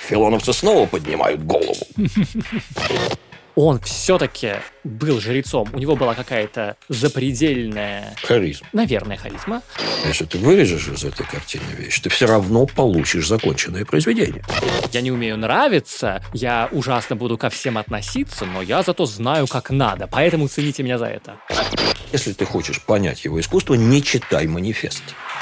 филоновцы снова поднимают голову. Он все-таки был жрецом. У него была какая-то запредельная... Харизма. Наверное, харизма. Если ты вырежешь из этой картины вещь, ты все равно получишь законченное произведение. Я не умею нравиться, я ужасно буду ко всем относиться, но я зато знаю, как надо, поэтому цените меня за это. Если ты хочешь понять его искусство, не читай манифест.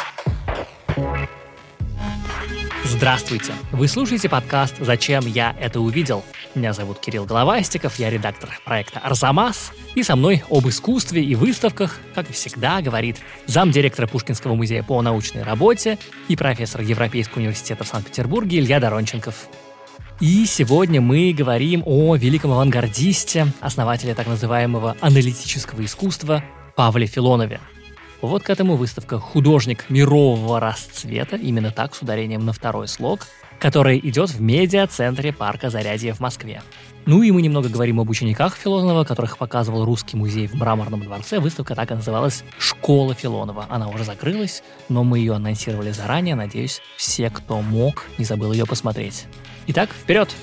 Здравствуйте! Вы слушаете подкаст «Зачем я это увидел?». Меня зовут Кирилл Головастиков, я редактор проекта «Арзамас». И со мной об искусстве и выставках, как и всегда, говорит замдиректора Пушкинского музея по научной работе и профессор Европейского университета в Санкт-Петербурге Илья Доронченков. И сегодня мы говорим о великом авангардисте, основателе так называемого аналитического искусства Павле Филонове. Вот к этому выставка «Художник мирового расцвета», именно так, с ударением на второй слог, которая идет в медиа-центре парка Зарядье в Москве. Ну и мы немного говорим об учениках Филонова, которых показывал Русский музей в Мраморном дворце. Выставка так и называлась «Школа Филонова». Она уже закрылась, но мы ее анонсировали заранее. Надеюсь, все, кто мог, не забыл ее посмотреть. Итак, вперед!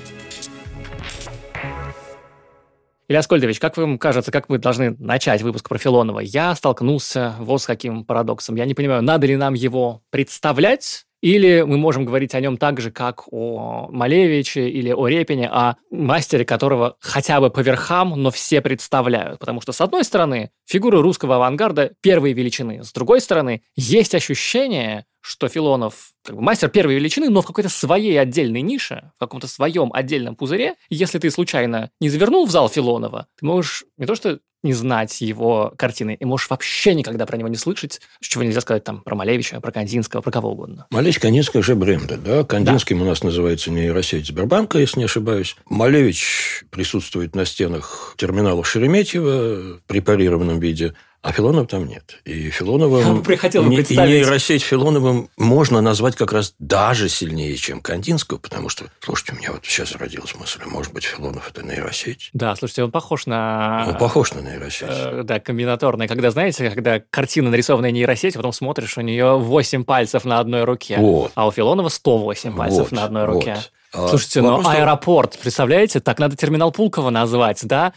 Илья Аскольдович, как вам кажется, как мы должны начать выпуск про Филонова? Я столкнулся вот с каким парадоксом. Я не понимаю, надо ли нам его представлять, или мы можем говорить о нем так же, как о Малевиче или о Репине, о мастере, которого хотя бы по верхам, но все представляют. Потому что, с одной стороны, фигуры русского авангарда первой величины. С другой стороны, есть ощущение, что Филонов мастер первой величины, но в какой-то своей отдельной нише, в каком-то своем отдельном пузыре. Если ты случайно не завернул в зал Филонова, ты можешь не то что не знать его картины, и можешь вообще никогда про него не слышать, чего нельзя сказать там про Малевича, про Кандинского, про кого угодно. Малевич, Кандинский уже бренды, да? Кандинским у нас называется нейросеть Сбербанка, если не ошибаюсь. Малевич присутствует на стенах терминалов Шереметьево в препарированном виде, а Филонова там нет. И Филоновым... И нейросеть Филоновым можно назвать как раз даже сильнее, чем Кандинского, потому что, слушайте, у меня вот сейчас родилась мысль, может быть, Филонов – это нейросеть? Да, слушайте, он похож на... Он похож на нейросеть. Да, комбинаторная. Когда, знаете, когда картина, нарисованная нейросеть, потом смотришь, у нее 8 пальцев на одной руке, вот. А у Филонова 108 пальцев на одной руке. Вот. Слушайте, но аэропорт, представляете, так надо терминал Пулково назвать,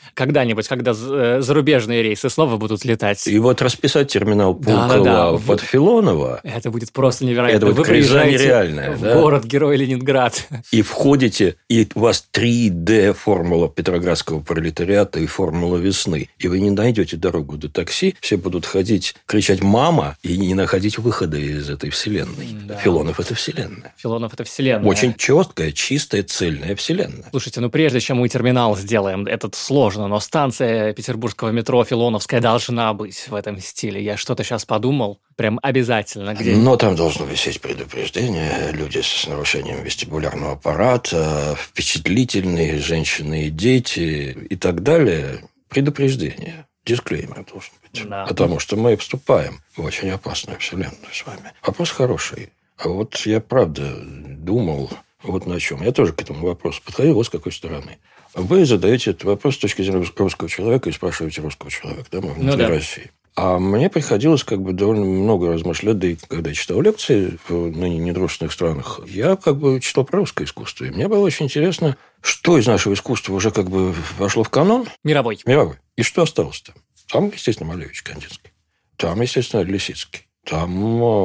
да? Когда зарубежные рейсы снова будут летать. И вот расписать терминал Пулково под Филонова... Это будет просто невероятно. Это будет крыша нереальная. В город-герой Ленинград. И входите, и у вас 3D-формула петроградского пролетариата и формула весны. И вы не найдете дорогу до такси, все будут ходить, кричать «мама» и не находить выхода из этой вселенной. Да. Филонов – это вселенная. Филонов – это вселенная. Очень четкая, чистая, цельная вселенная. Слушайте, прежде чем мы терминал сделаем, это сложно, но станция петербургского метро Филоновская должна быть в этом стиле. Я что-то сейчас подумал, прям обязательно. Но там должно висеть предупреждение. Люди с нарушением вестибулярного аппарата, впечатлительные женщины и дети и так далее. Предупреждение. Дисклеймер должен быть. Да. Потому что мы вступаем в очень опасную вселенную с вами. Вопрос хороший. А вот я правда думал... Вот на чем. Я тоже к этому вопросу подходил вот с какой стороны. Вы задаете этот вопрос с точки зрения русского человека и спрашиваете русского человека, да, мы внутри России. А мне приходилось довольно много размышлять, да и когда я читал лекции в ныне недружественных странах, я читал про русское искусство. И мне было очень интересно, что из нашего искусства уже вошло в канон. Мировой. И что осталось там. Там, естественно, Малевич, Кандинский. Там, естественно, Лисицкий. Там,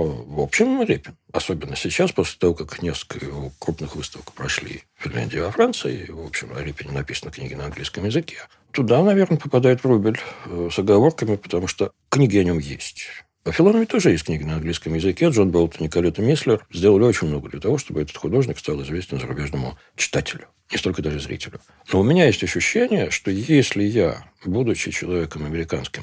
в общем, Репин. Особенно сейчас, после того, как несколько его крупных выставок прошли в Финляндии и во Франции, и, в общем, о Репине написаны книги на английском языке, туда, наверное, попадает Врубель с оговорками, потому что книги о нем есть. О Филонове тоже есть книги на английском языке. Джон Болтон и Колетта Мислер сделали очень много для того, чтобы этот художник стал известен зарубежному читателю, не столько даже зрителю. Но у меня есть ощущение, что если я, будучи человеком американским,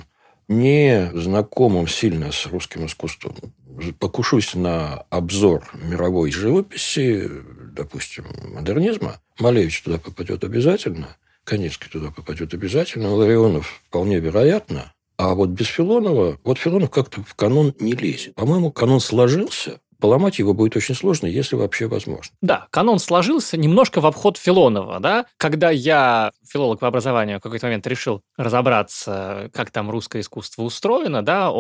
не знакомым сильно с русским искусством, покушусь на обзор мировой живописи, допустим, модернизма, Малевич туда попадет обязательно, Кандинский туда попадет обязательно, Ларионов вполне вероятно, а вот без Филонова, Филонов как-то в канон не лезет. По-моему, канон сложился, поломать его будет очень сложно, если вообще возможно. Да, канон сложился немножко в обход Филонова, да? Когда я, филолог по образованию, в какой-то момент решил разобраться, как там русское искусство устроено, да, он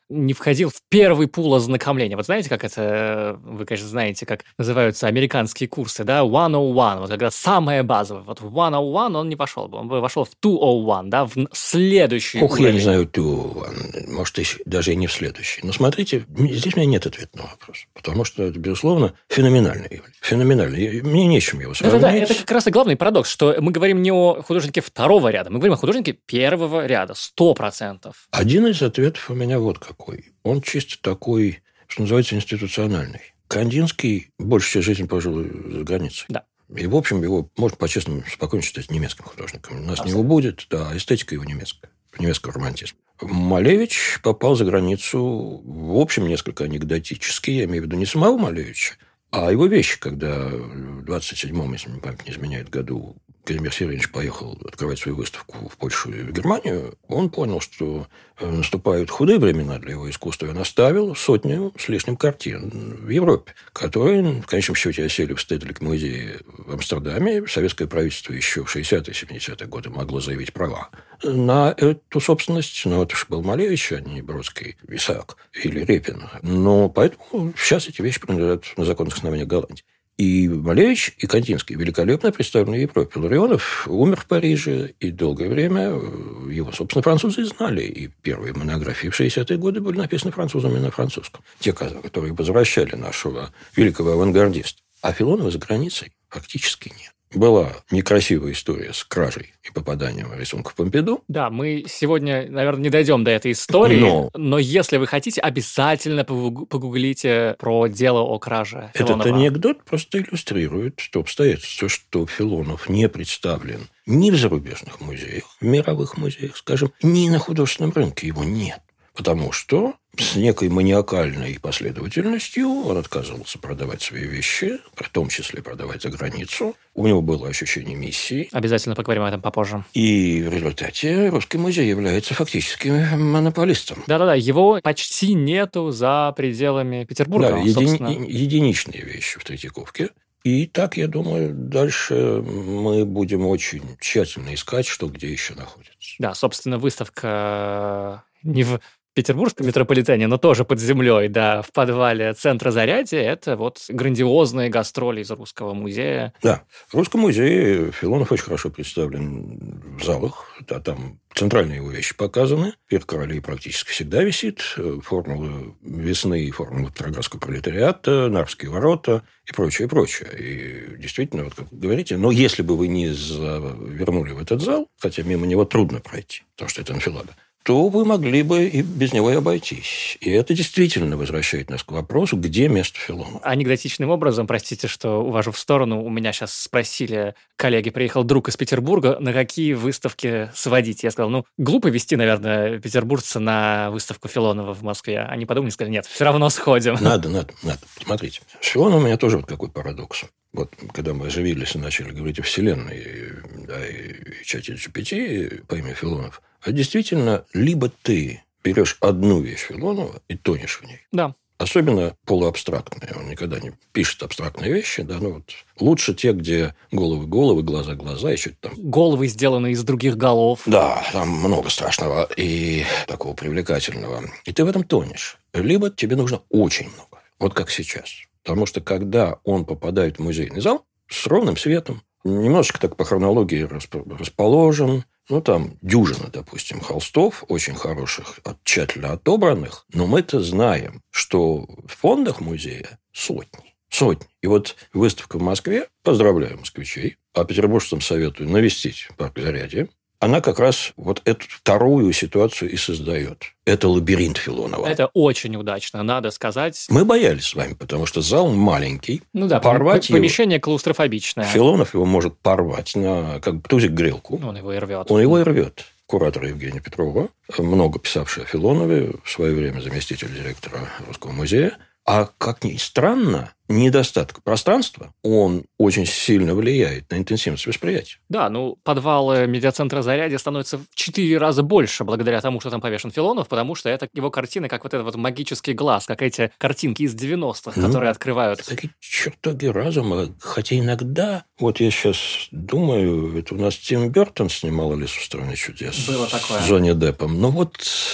не входил в первый пул ознакомления. Вот знаете, как это, вы, конечно, знаете, как называются американские курсы, да, 101, вот как раз самое базовое. Вот в 101 он не пошел бы, он бы вошел в 201, да, в следующий уровень. Я не знаю, 201, может, даже и не в следующий. Но смотрите, здесь у меня нет ответа на вопрос, потому что это, безусловно, феноменальное явление. Феноменальное. Мне не с чем его сравнить. Да, это как раз и главный парадокс, что мы говорим не о художнике второго ряда, мы говорим о художнике первого ряда, 100%. Один из ответов у меня вот какой. Он чисто такой, что называется, институциональный. Кандинский больше всей жизни прожил за границей. Да. И, в общем, его можно по-честному спокойно считать немецким художником. У нас не будет, да, эстетика его немецкая, немецкого романтизма. Малевич попал за границу, в общем, несколько анекдотически, я имею в виду не самого Малевича, а его вещи, когда в 27-м, если мне память не изменяет, году Казимир Северович поехал открывать свою выставку в Польшу и в Германию, он понял, что наступают худые времена для его искусства, и он оставил 100 с лишним картин в Европе, которые, в конечном счете, осели в Стедлик-музее в Амстердаме. Советское правительство еще в 60-е, 70-е годы могло заявить права на эту собственность. Но это же был Малевич, а не Бродский, Исаак или Репин. Но поэтому сейчас эти вещи принадлежат на законных основаниях Голландии. И Малевич, и Кандинский великолепно представлены в Европе. Ларионов умер в Париже, и долгое время его, собственно, французы знали. И первые монографии в 60-е годы были написаны французами на французском. Те, которые возвращали нашего великого авангардиста. А Филонова за границей фактически нет. Была некрасивая история с кражей и попаданием рисунков Помпиду. Да, мы сегодня, наверное, не дойдем до этой истории, но если вы хотите, обязательно погуглите про дело о краже Филонова. Этот анекдот просто иллюстрирует то обстоятельство, что Филонов не представлен ни в зарубежных музеях, в мировых музеях, скажем, ни на художественном рынке его нет. Потому что с некой маниакальной последовательностью он отказывался продавать свои вещи, в том числе продавать за границу. У него было ощущение миссии. Обязательно поговорим об этом попозже. И в результате Русский музей является фактически монополистом. Да-да-да, его почти нету за пределами Петербурга. Да, единичные вещи в Третьяковке. И так, я думаю, дальше мы будем очень тщательно искать, что где еще находится. Да, собственно, выставка не в Петербургском метрополитене, но тоже под землей, да, в подвале центра Зарядье, это вот грандиозные гастроли из Русского музея. Да, в Русском музее Филонов очень хорошо представлен в залах, да, там центральные его вещи показаны, Пир королей практически всегда висит, формулы весны и формулы Петроградского пролетариата, Нарвские ворота и прочее, прочее. И действительно, вот как вы говорите, но если бы вы не завернули в этот зал, хотя мимо него трудно пройти, потому что это анфилада, то вы могли бы и без него и обойтись. И это действительно возвращает нас к вопросу, где место Филонова. Анекдотичным образом, простите, что увожу в сторону, у меня сейчас спросили, коллеги, приехал друг из Петербурга, на какие выставки сводить. Я сказал, глупо везти, наверное, петербуржца на выставку Филонова в Москве. Они подумали, сказали, нет, все равно сходим. Надо. Смотрите, с Филоновым у меня тоже вот какой парадокс. Вот когда мы оживились и начали говорить о Вселенной, да, и чате GPT по имени Филонов, а действительно, либо ты берешь одну вещь Филонова и тонешь в ней. Да. Особенно полуабстрактные. Он никогда не пишет абстрактные вещи. Да, лучше те, где головы, глаза, еще там. Головы сделаны из других голов. Да, там много страшного и такого привлекательного. И ты в этом тонешь. Либо тебе нужно очень много. Вот как сейчас. Потому что когда он попадает в музейный зал с ровным светом, немножечко так по хронологии расположен, там дюжина, допустим, холстов, очень хороших, тщательно отобранных, но мы-то знаем, что в фондах музея сотни. И вот выставка в Москве, поздравляю москвичей, а петербуржцам советую навестить парк Зарядье, она как раз вот эту вторую ситуацию и создает. Это лабиринт Филонова. Это очень удачно, надо сказать. Мы боялись с вами, потому что зал маленький. Порвать помещение клаустрофобичное. Филонов его может порвать как тузик грелку. Он его и рвет. Куратор Евгения Петрова, много писавший о Филонове, в свое время заместитель директора Русского музея. А, как ни странно, недостаток пространства, он очень сильно влияет на интенсивность восприятия. Да, подвал медиацентра Зарядье становится в 4 раза больше благодаря тому, что там повешен Филонов, потому что это его картины, как вот этот вот магический глаз, как эти картинки из 90-х, которые открывают. Такие чертоги разума, хотя иногда, вот я сейчас думаю, это у нас Тим Бертон снимал «Алису в стране чудес». Было такое. С Джонни Деппом.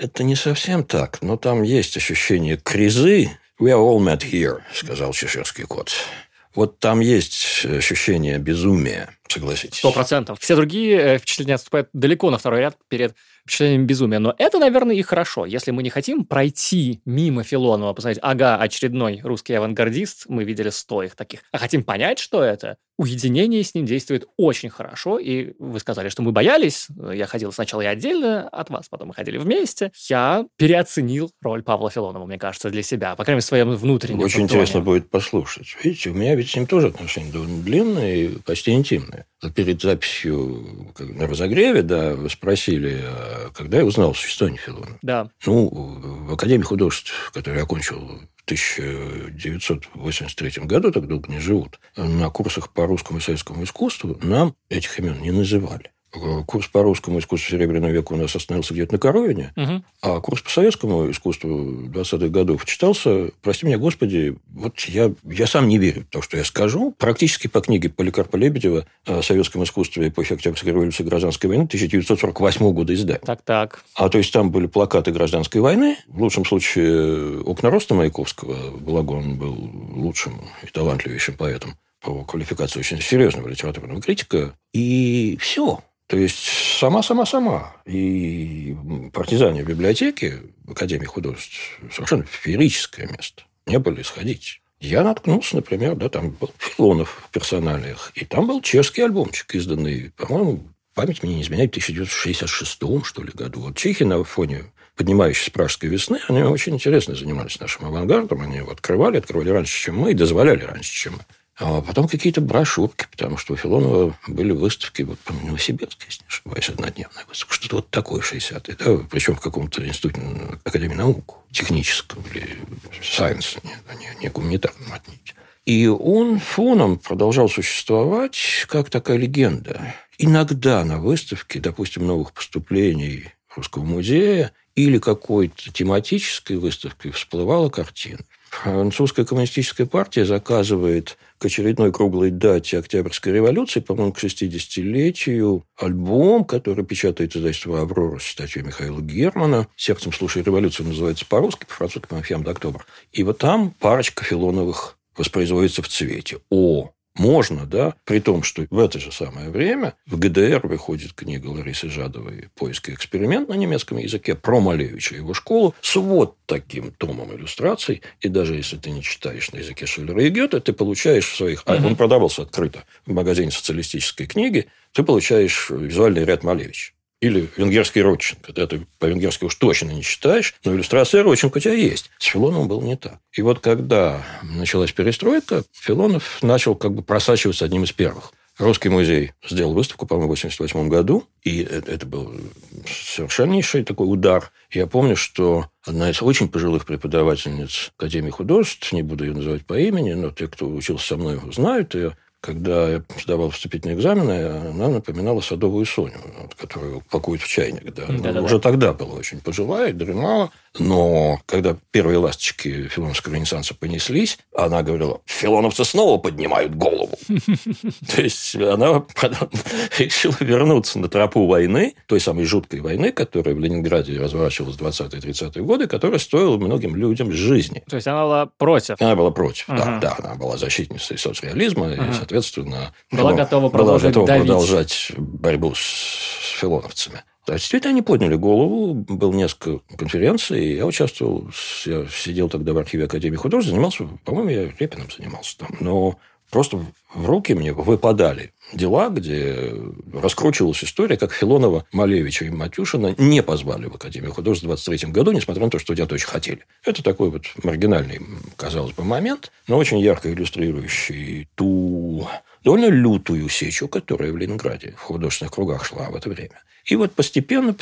Это не совсем так, но там есть ощущение кризы. «We are all met here», сказал чеширский кот. Вот там есть ощущение безумия, согласитесь. 100%. Все другие впечатления отступают далеко на второй ряд перед впечатлением безумия. Но это, наверное, и хорошо. Если мы не хотим пройти мимо Филонова, посмотреть, ага, очередной русский авангардист, мы видели 100 их таких, а хотим понять, что это, уединение с ним действует очень хорошо. И вы сказали, что мы боялись. Я ходил сначала и отдельно от вас, потом мы ходили вместе. Я переоценил роль Павла Филонова, мне кажется, для себя. По крайней мере, в своем внутреннем Очень интересно будет послушать. Видите, у меня ведь с ним тоже отношения довольно длинные и почти интимные. Перед записью на разогреве, да, вы спросили, когда я узнал о существовании Филонова. Да. В Академии художеств, который я окончил в 1983 году, так долго не живут, на курсах по русскому и советскому искусству нам этих имен не называли. Курс по русскому искусству Серебряного века у нас остановился где-то на Коровине, а курс по советскому искусству 20-х годов читался, прости меня, Господи, вот я сам не верю в то, что я скажу, практически по книге Поликарпа Лебедева о советском искусстве эпохи Октябрьской революции и Гражданской войны 1948 года издания. Так. То есть там были плакаты Гражданской войны, в лучшем случае «Окна роста» Маяковского, благо он был лучшим и талантливейшим поэтом по квалификации очень серьезного литературного критика, и все. То есть сама. И партизане в библиотеке в Академии художеств совершенно феерическое место. Не были сходить. Я наткнулся, например, там был Филонов в персоналиях, и там был чешский альбомчик, изданный, по-моему, память мне не изменяет, в 1966 что ли, году. Вот чехи на фоне поднимающейся пражской весны, они очень интересно занимались нашим авангардом, они его открывали раньше, чем мы, и дозволяли раньше, чем мы. А потом какие-то брошюрки, потому что у Филонова были выставки, вот, по-моему, Новосибирске, если не ошибаюсь, однодневная выставка, что-то вот такое, 60-е, да, причем в каком-то институте Академии наук, техническом или сайенс, не гуманитарном отнюдь. И он фоном продолжал существовать как такая легенда. Иногда на выставке, допустим, новых поступлений Русского музея или какой-то тематической выставки всплывала картина. Французская коммунистическая партия заказывает к очередной круглой дате Октябрьской революции, по-моему, к 60-летию, альбом, который печатает издательство «Аврора» с статьей Михаила Германа. «Сердцем слушай революцию» называется по-русски, по-французски, по-моему, «Фем d'Octobre». И вот там парочка Филоновых воспроизводится в цвете. Можно, да, при том, что в это же самое время в ГДР выходит книга Ларисы Жадовой «Поиск и эксперимент» на немецком языке про Малевича и его школу с вот таким томом иллюстраций. И даже если ты не читаешь на языке Шиллера и Гёте, ты получаешь в своих... Он продавался открыто в магазине социалистической книги, ты получаешь визуальный ряд Малевича. Или венгерский Родченко. Ты по-венгерски уж точно не читаешь, но иллюстрация Родченко у тебя есть. С Филоновым было не так. И вот когда началась перестройка, Филонов начал как бы просачиваться одним из первых. Русский музей сделал выставку, по-моему, в 1988 году, и это был совершеннейший такой удар. Я помню, что одна из очень пожилых преподавательниц Академии художеств, не буду ее называть по имени, но те, кто учился со мной, знают ее, когда я сдавал вступительные экзамены, она напоминала садовую Соню, которую пакуют в чайник. Да. Уже тогда была очень пожилая, дремала. Но когда первые ласточки филоновского ренессанса понеслись, она говорила: филоновцы снова поднимают голову. То есть она решила вернуться на тропу войны, той самой жуткой войны, которая в Ленинграде разворачивалась в 20-30-е годы, которая стоила многим людям жизни. То есть она была против? Она была против, да. Она была защитницей соцреализма и, соответственно, была готова продолжать борьбу с филоновцами. Действительно, они подняли голову, было несколько конференций, я участвовал, я сидел тогда в архиве Академии художеств, занимался, по-моему, я Репиным занимался там, но просто в руки мне выпадали дела, где раскручивалась история, как Филонова, Малевича и Матюшина не позвали в Академию художеств в 23 году, несмотря на то, что студенты очень хотели. Это такой вот маргинальный, казалось бы, момент, но очень ярко иллюстрирующий ту довольно лютую сечу, которая в Ленинграде в художественных кругах шла в это время. И вот постепенно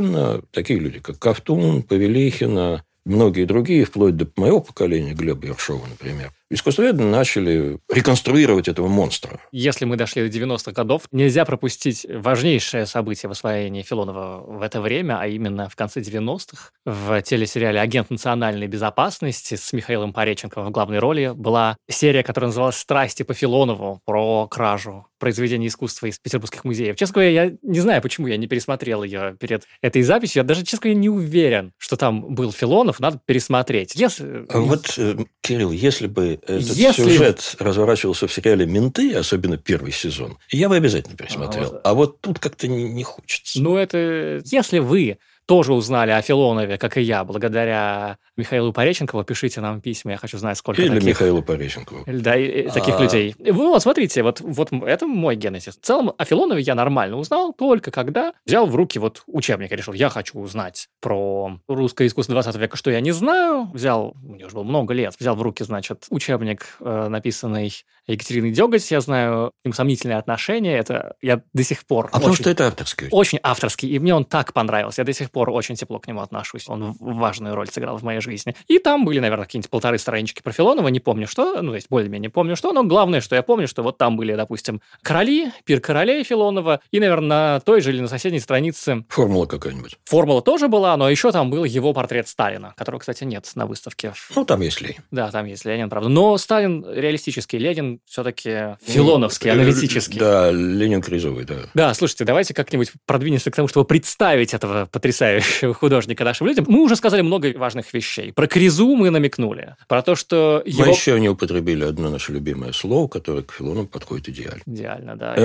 такие люди, как Ковтун, Павелихина, многие другие, вплоть до моего поколения, Глеба Ершова, например, искусствоведы начали реконструировать этого монстра. Если мы дошли до 90-х годов, нельзя пропустить важнейшее событие в освоении Филонова в это время, а именно в конце 90-х в телесериале «Агент национальной безопасности» с Михаилом Пореченковым в главной роли была серия, которая называлась «Страсти по Филонову», про кражу произведений искусства из петербургских музеев. Честно говоря, я не знаю, почему я не пересмотрел ее перед этой записью. Я даже, честно говоря, не уверен, что там был Филонов. Надо пересмотреть. Кирилл, если бы этот сюжет разворачивался в сериале «Менты», особенно первый сезон, я бы обязательно пересмотрел. А вот тут как-то не хочется. Если вы тоже узнали о Филонове, как и я, благодаря Михаилу Пореченкову, пишите нам письма, я хочу знать, сколько или таких... Михаилу Пореченкову. Да, таких людей. Смотрите, вот это мой генезис. В целом, о Филонове я нормально узнал только когда взял в руки учебник и решил, я хочу узнать про русское искусство 20 века, что я не знаю. Мне уже было много лет, взял в руки, учебник, написанный Екатериной Дёготь. Я знаю к нему сомнительные отношения. Это я до сих пор... потому что это авторский. Очень авторский, и мне он так понравился. Я до сих пор очень тепло к нему отношусь. Он важную роль сыграл в моей жизни. И там были, наверное, какие-нибудь 1,5 странички про Филонова. Не помню, что. То есть, более-менее помню, что. Но главное, что я помню, что вот там были, допустим, короли, пир королей Филонова. И, наверное, на той же или на соседней странице... Формула какая-нибудь. Формула тоже была, но еще там был его портрет Сталина, которого, кстати, нет на выставке. Там есть Ленин. Да, там есть Ленин, правда. Но Сталин реалистический, Ленин все-таки филоновский, аналитический. Да, Ленин кризовый, да. Да, слушайте, давайте как-нибудь продвинемся к тому, чтобы представить этого потрясающего художника нашим людям. Мы уже сказали много важных вещей. Про кризу мы намекнули. Про то, что Мы еще не употребили одно наше любимое слово, которое к Филонову подходит идеально. Идеально, да.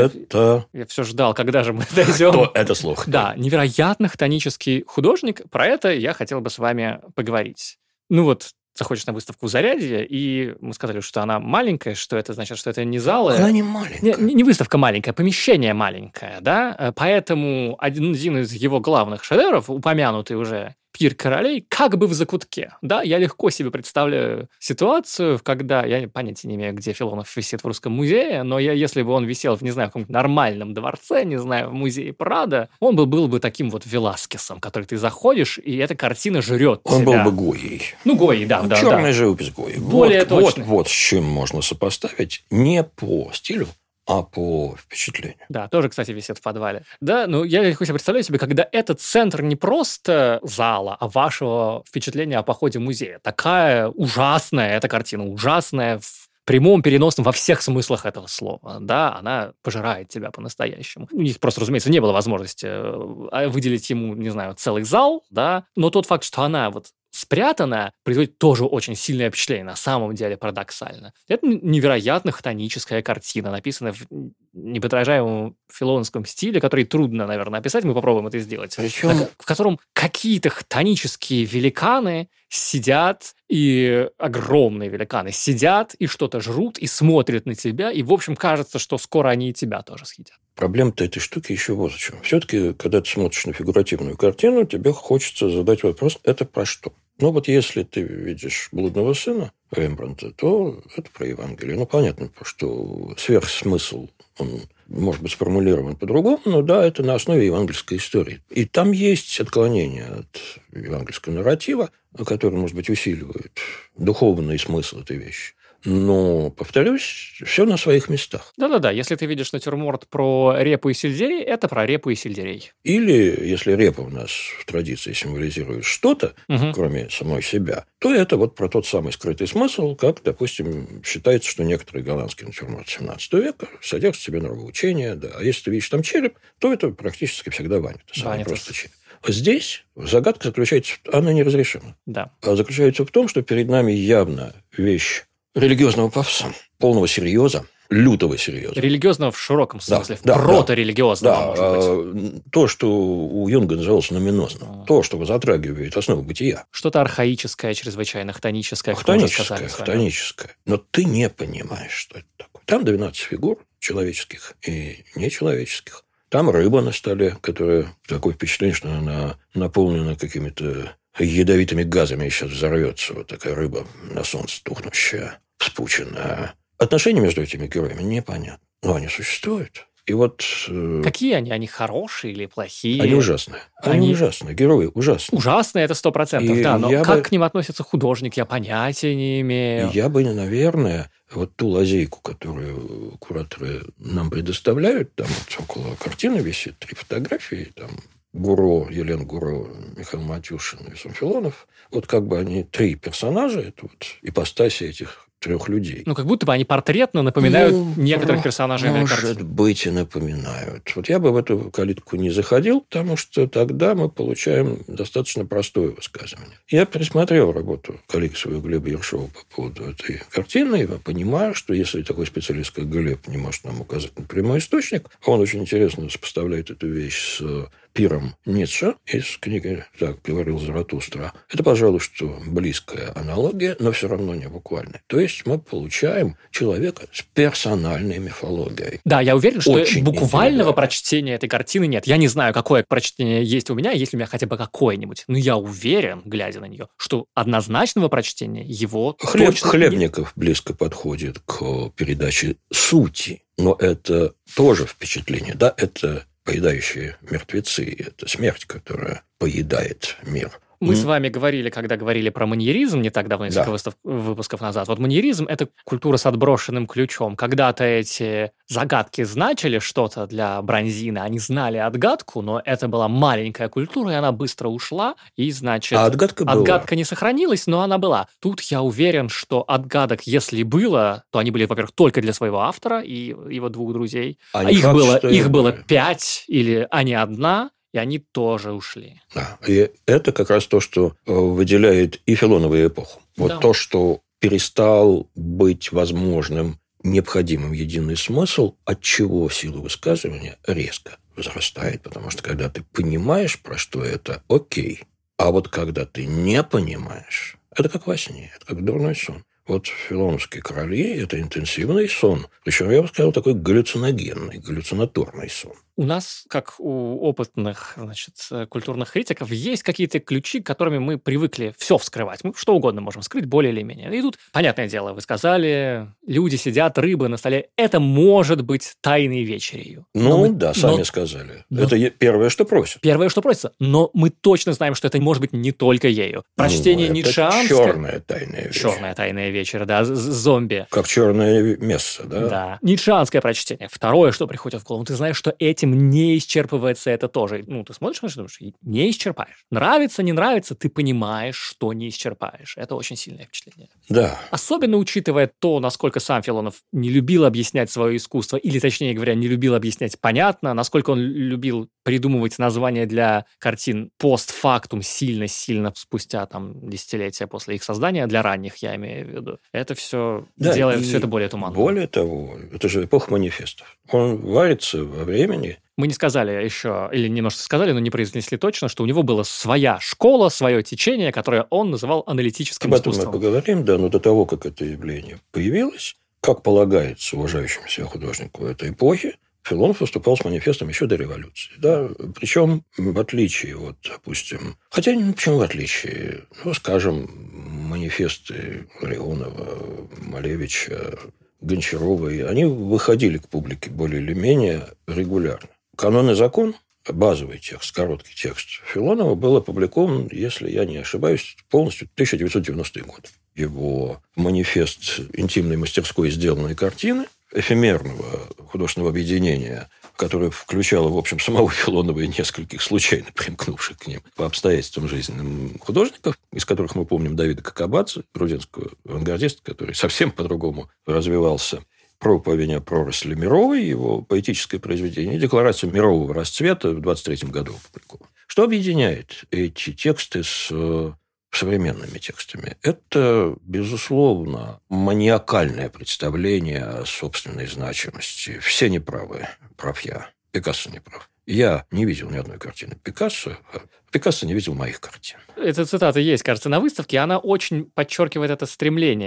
Я все ждал, когда же мы дойдем. Кто это слово? Да, невероятно хтонический художник. Про это я хотел бы с вами поговорить. Заходишь на выставку в Зарядье, и мы сказали, что она маленькая, что это значит, что это не залы. Она не маленькая. Не выставка маленькая, помещение маленькое, да? Поэтому один из его главных шедевров, упомянутый уже «Пир королей», как бы в закутке. Да, я легко себе представляю ситуацию, когда, я понятия не имею, где Филонов висит в Русском музее, но если бы он висел в, в каком-нибудь нормальном дворце, в музее Прадо, он был бы таким Веласкесом, который ты заходишь, и эта картина жрет тебя. Он был бы Гойей. Гойей, да. Черная живопись Гойи. Более точно. Вот с чем можно сопоставить не по стилю, а по впечатлению. Да, тоже, кстати, висит в подвале. Да, я легко себе представляю себе, когда этот центр не просто зала, а вашего впечатления о походе в музей. Такая ужасная эта картина, ужасная в прямом, переносном, во всех смыслах этого слова. Да, она пожирает тебя по-настоящему. У них просто, разумеется, не было возможности выделить ему, целый зал, да, но тот факт, что она спрятана, производит тоже очень сильное впечатление, на самом деле парадоксально. Это невероятно хтоническая картина, написанная в неподражаемом филоновском стиле, который трудно, наверное, описать, мы попробуем это сделать. Причем... В котором какие-то хтонические великаны сидят, и огромные великаны сидят, и что-то жрут, и смотрят на тебя, и, в общем, кажется, что скоро они и тебя тоже съедят. Проблема-то этой штуки еще вот в чем. Все-таки, когда ты смотришь на фигуративную картину, тебе хочется задать вопрос, это про что? Если ты видишь «Блудного сына» Рембрандта, то это про Евангелие. Понятно, что сверхсмысл, он может быть сформулирован по-другому, но да, это на основе евангельской истории. И там есть отклонения от евангельского нарратива, который, может быть, усиливает духовный смысл этой вещи. Но, повторюсь, все на своих местах. Да-да-да, если ты видишь натюрморт про репу и сельдерей, это про репу и сельдерей. Или, если репа у нас в традиции символизирует что-то, кроме самой себя, то это про тот самый скрытый смысл, как, допустим, считается, что некоторые голландские натюрморты 17 века содержат в себе нравоучение. Да. А если ты видишь там череп, то это практически всегда ванитас, а не просто череп. Здесь загадка заключается, она неразрешима. Да. А заключается в том, что перед нами явно вещь религиозного пафоса, полного серьеза, лютого серьеза. Религиозного в широком смысле, проторелигиозного, может быть. То, что у Юнга называлось номинозно, то, что затрагивает основу бытия. Что-то архаическое, чрезвычайно хтоническое. Хтоническое. Но ты не понимаешь, что это такое. Там 12 фигур, человеческих и нечеловеческих. Там рыба на столе, которая такое впечатление, что она наполнена какими-то ядовитыми газами, и сейчас взорвется. Такая рыба на солнце тухнущая, вспученная. Отношения между этими героями непонятны. Но они существуют. И вот... Какие они? Они хорошие или плохие? Они ужасные. Они ужасные. Герои ужасные. Ужасные, это 100%. Да, но как к ним относится художник, я понятия не имею. Я бы, наверное, вот ту лазейку, которую кураторы нам предоставляют, там вот около картины висит 3 фотографии, там Гуро, Елена Гуро, Михаил Матюшин и Самфилонов. Вот как бы они 3 персонажа, это вот ипостаси этих 3 людей. Ну, как будто бы они портретно напоминают некоторых персонажей этой картины. Может быть, и напоминают. Вот я бы в эту калитку не заходил, потому что тогда мы получаем достаточно простое высказывание. Я присмотрел работу коллеги своего Глеба Ершова по поводу этой картины, и понимаю, что если такой специалист, как Глеб, не может нам указать на прямой источник, он очень интересно сопоставляет эту вещь с Пиром Ницше из книги «Так говорил Заратустра». Это, пожалуй, что близкая аналогия, но все равно не буквальная. То есть мы получаем человека с персональной мифологией. Да, я уверен, что буквального прочтения этой картины нет. Я не знаю, какое прочтение есть у меня ли у меня хотя бы какое-нибудь. Но я уверен, глядя на нее, что однозначного прочтения его точно Хлебников нет. близко подходит к передаче сути, но это тоже впечатление. Да, это поедающие мертвецы. Это смерть, которая поедает мир. Мы с вами говорили, когда говорили про маньеризм не так давно, несколько выпусков назад. Вот маньеризм – это культура с отброшенным ключом. Когда-то эти загадки значили что-то для Бронзина, они знали отгадку, но это была маленькая культура, и она быстро ушла, и, значит, отгадка не сохранилась, но она была. Тут я уверен, что отгадок, если было, то они были, во-первых, только для своего автора и его 2 друзей. Их было 5 или а не 1. И они тоже ушли. Да, и это как раз то, что выделяет и Филонова эпоху. Вот то, что перестал быть возможным необходимым единый смысл, от чего сила высказывания резко возрастает. Потому что когда ты понимаешь, про что это, окей. А вот когда ты не понимаешь, это как во сне, это как дурной сон. Вот филоновские короли – это интенсивный сон. Причем, я бы сказал, такой галлюциногенный, галлюцинаторный сон. У нас, как у опытных, значит, культурных критиков, есть какие-то ключи, которыми мы привыкли все вскрывать. Мы что угодно можем вскрыть, более или менее. И тут, понятное дело, вы сказали, люди сидят, рыбы на столе. Это может быть тайной вечерью. Сами сказали. Это первое, что просят. Первое, что просится. Но мы точно знаем, что это может быть не только ею. Прочтение ницшеанское... черная тайная вечеря. Черная тайная вечеря, да, зомби. Как черное месса, да? Да. Ницшеанское прочтение. Второе, что приходит в голову. Ты знаешь, что этим не исчерпывается это тоже. Ты смотришь, думаешь, не исчерпаешь. Нравится, не нравится, ты понимаешь, что не исчерпаешь. Это очень сильное впечатление. Да. Особенно учитывая то, насколько сам Филонов не любил объяснять свое искусство, или, точнее говоря, не любил объяснять понятно, насколько он любил придумывать названия для картин постфактум сильно-сильно спустя десятилетия после их создания, для ранних, я имею в виду. Это все делает все это более туманным. Более того, это же эпоха манифестов. Он варится во времени. Мы не сказали еще, или немножко сказали, но не произнесли точно, что у него была своя школа, свое течение, которое он называл аналитическим искусством. Об этом мы поговорим, да, но до того, как это явление появилось, как полагается уважающемуся художнику этой эпохи, Филонов выступал с манифестом еще до революции. Да? Причем, в отличие от, допустим... Хотя, почему в отличие? Скажем, манифесты Леонова, Малевича, Гончарова, они выходили к публике более или менее регулярно. «Канон и закон», базовый текст, короткий текст Филонова, был опубликован, если я не ошибаюсь, полностью в 1990 год. Его манифест интимной мастерской сделанной картины, эфемерного художественного объединения, которое включало, в общем, самого Филонова и нескольких случайно примкнувших к ним по обстоятельствам жизненным художников, из которых мы помним Давида Какабадзе, грузинского авангардиста, который совсем по-другому развивался. «Проповедь о проросле мировой», его поэтическое произведение, и «Декларация мирового расцвета» в 1923 году опубликована. Что объединяет эти тексты с современными текстами? Это, безусловно, маниакальное представление о собственной значимости. Все неправы. Прав я. Пикассо не прав. Я не видел ни одной картины Пикассо, а Пикассо не видел моих картин. Эта цитата есть, кажется, на выставке. Она очень подчеркивает это стремление. Ведь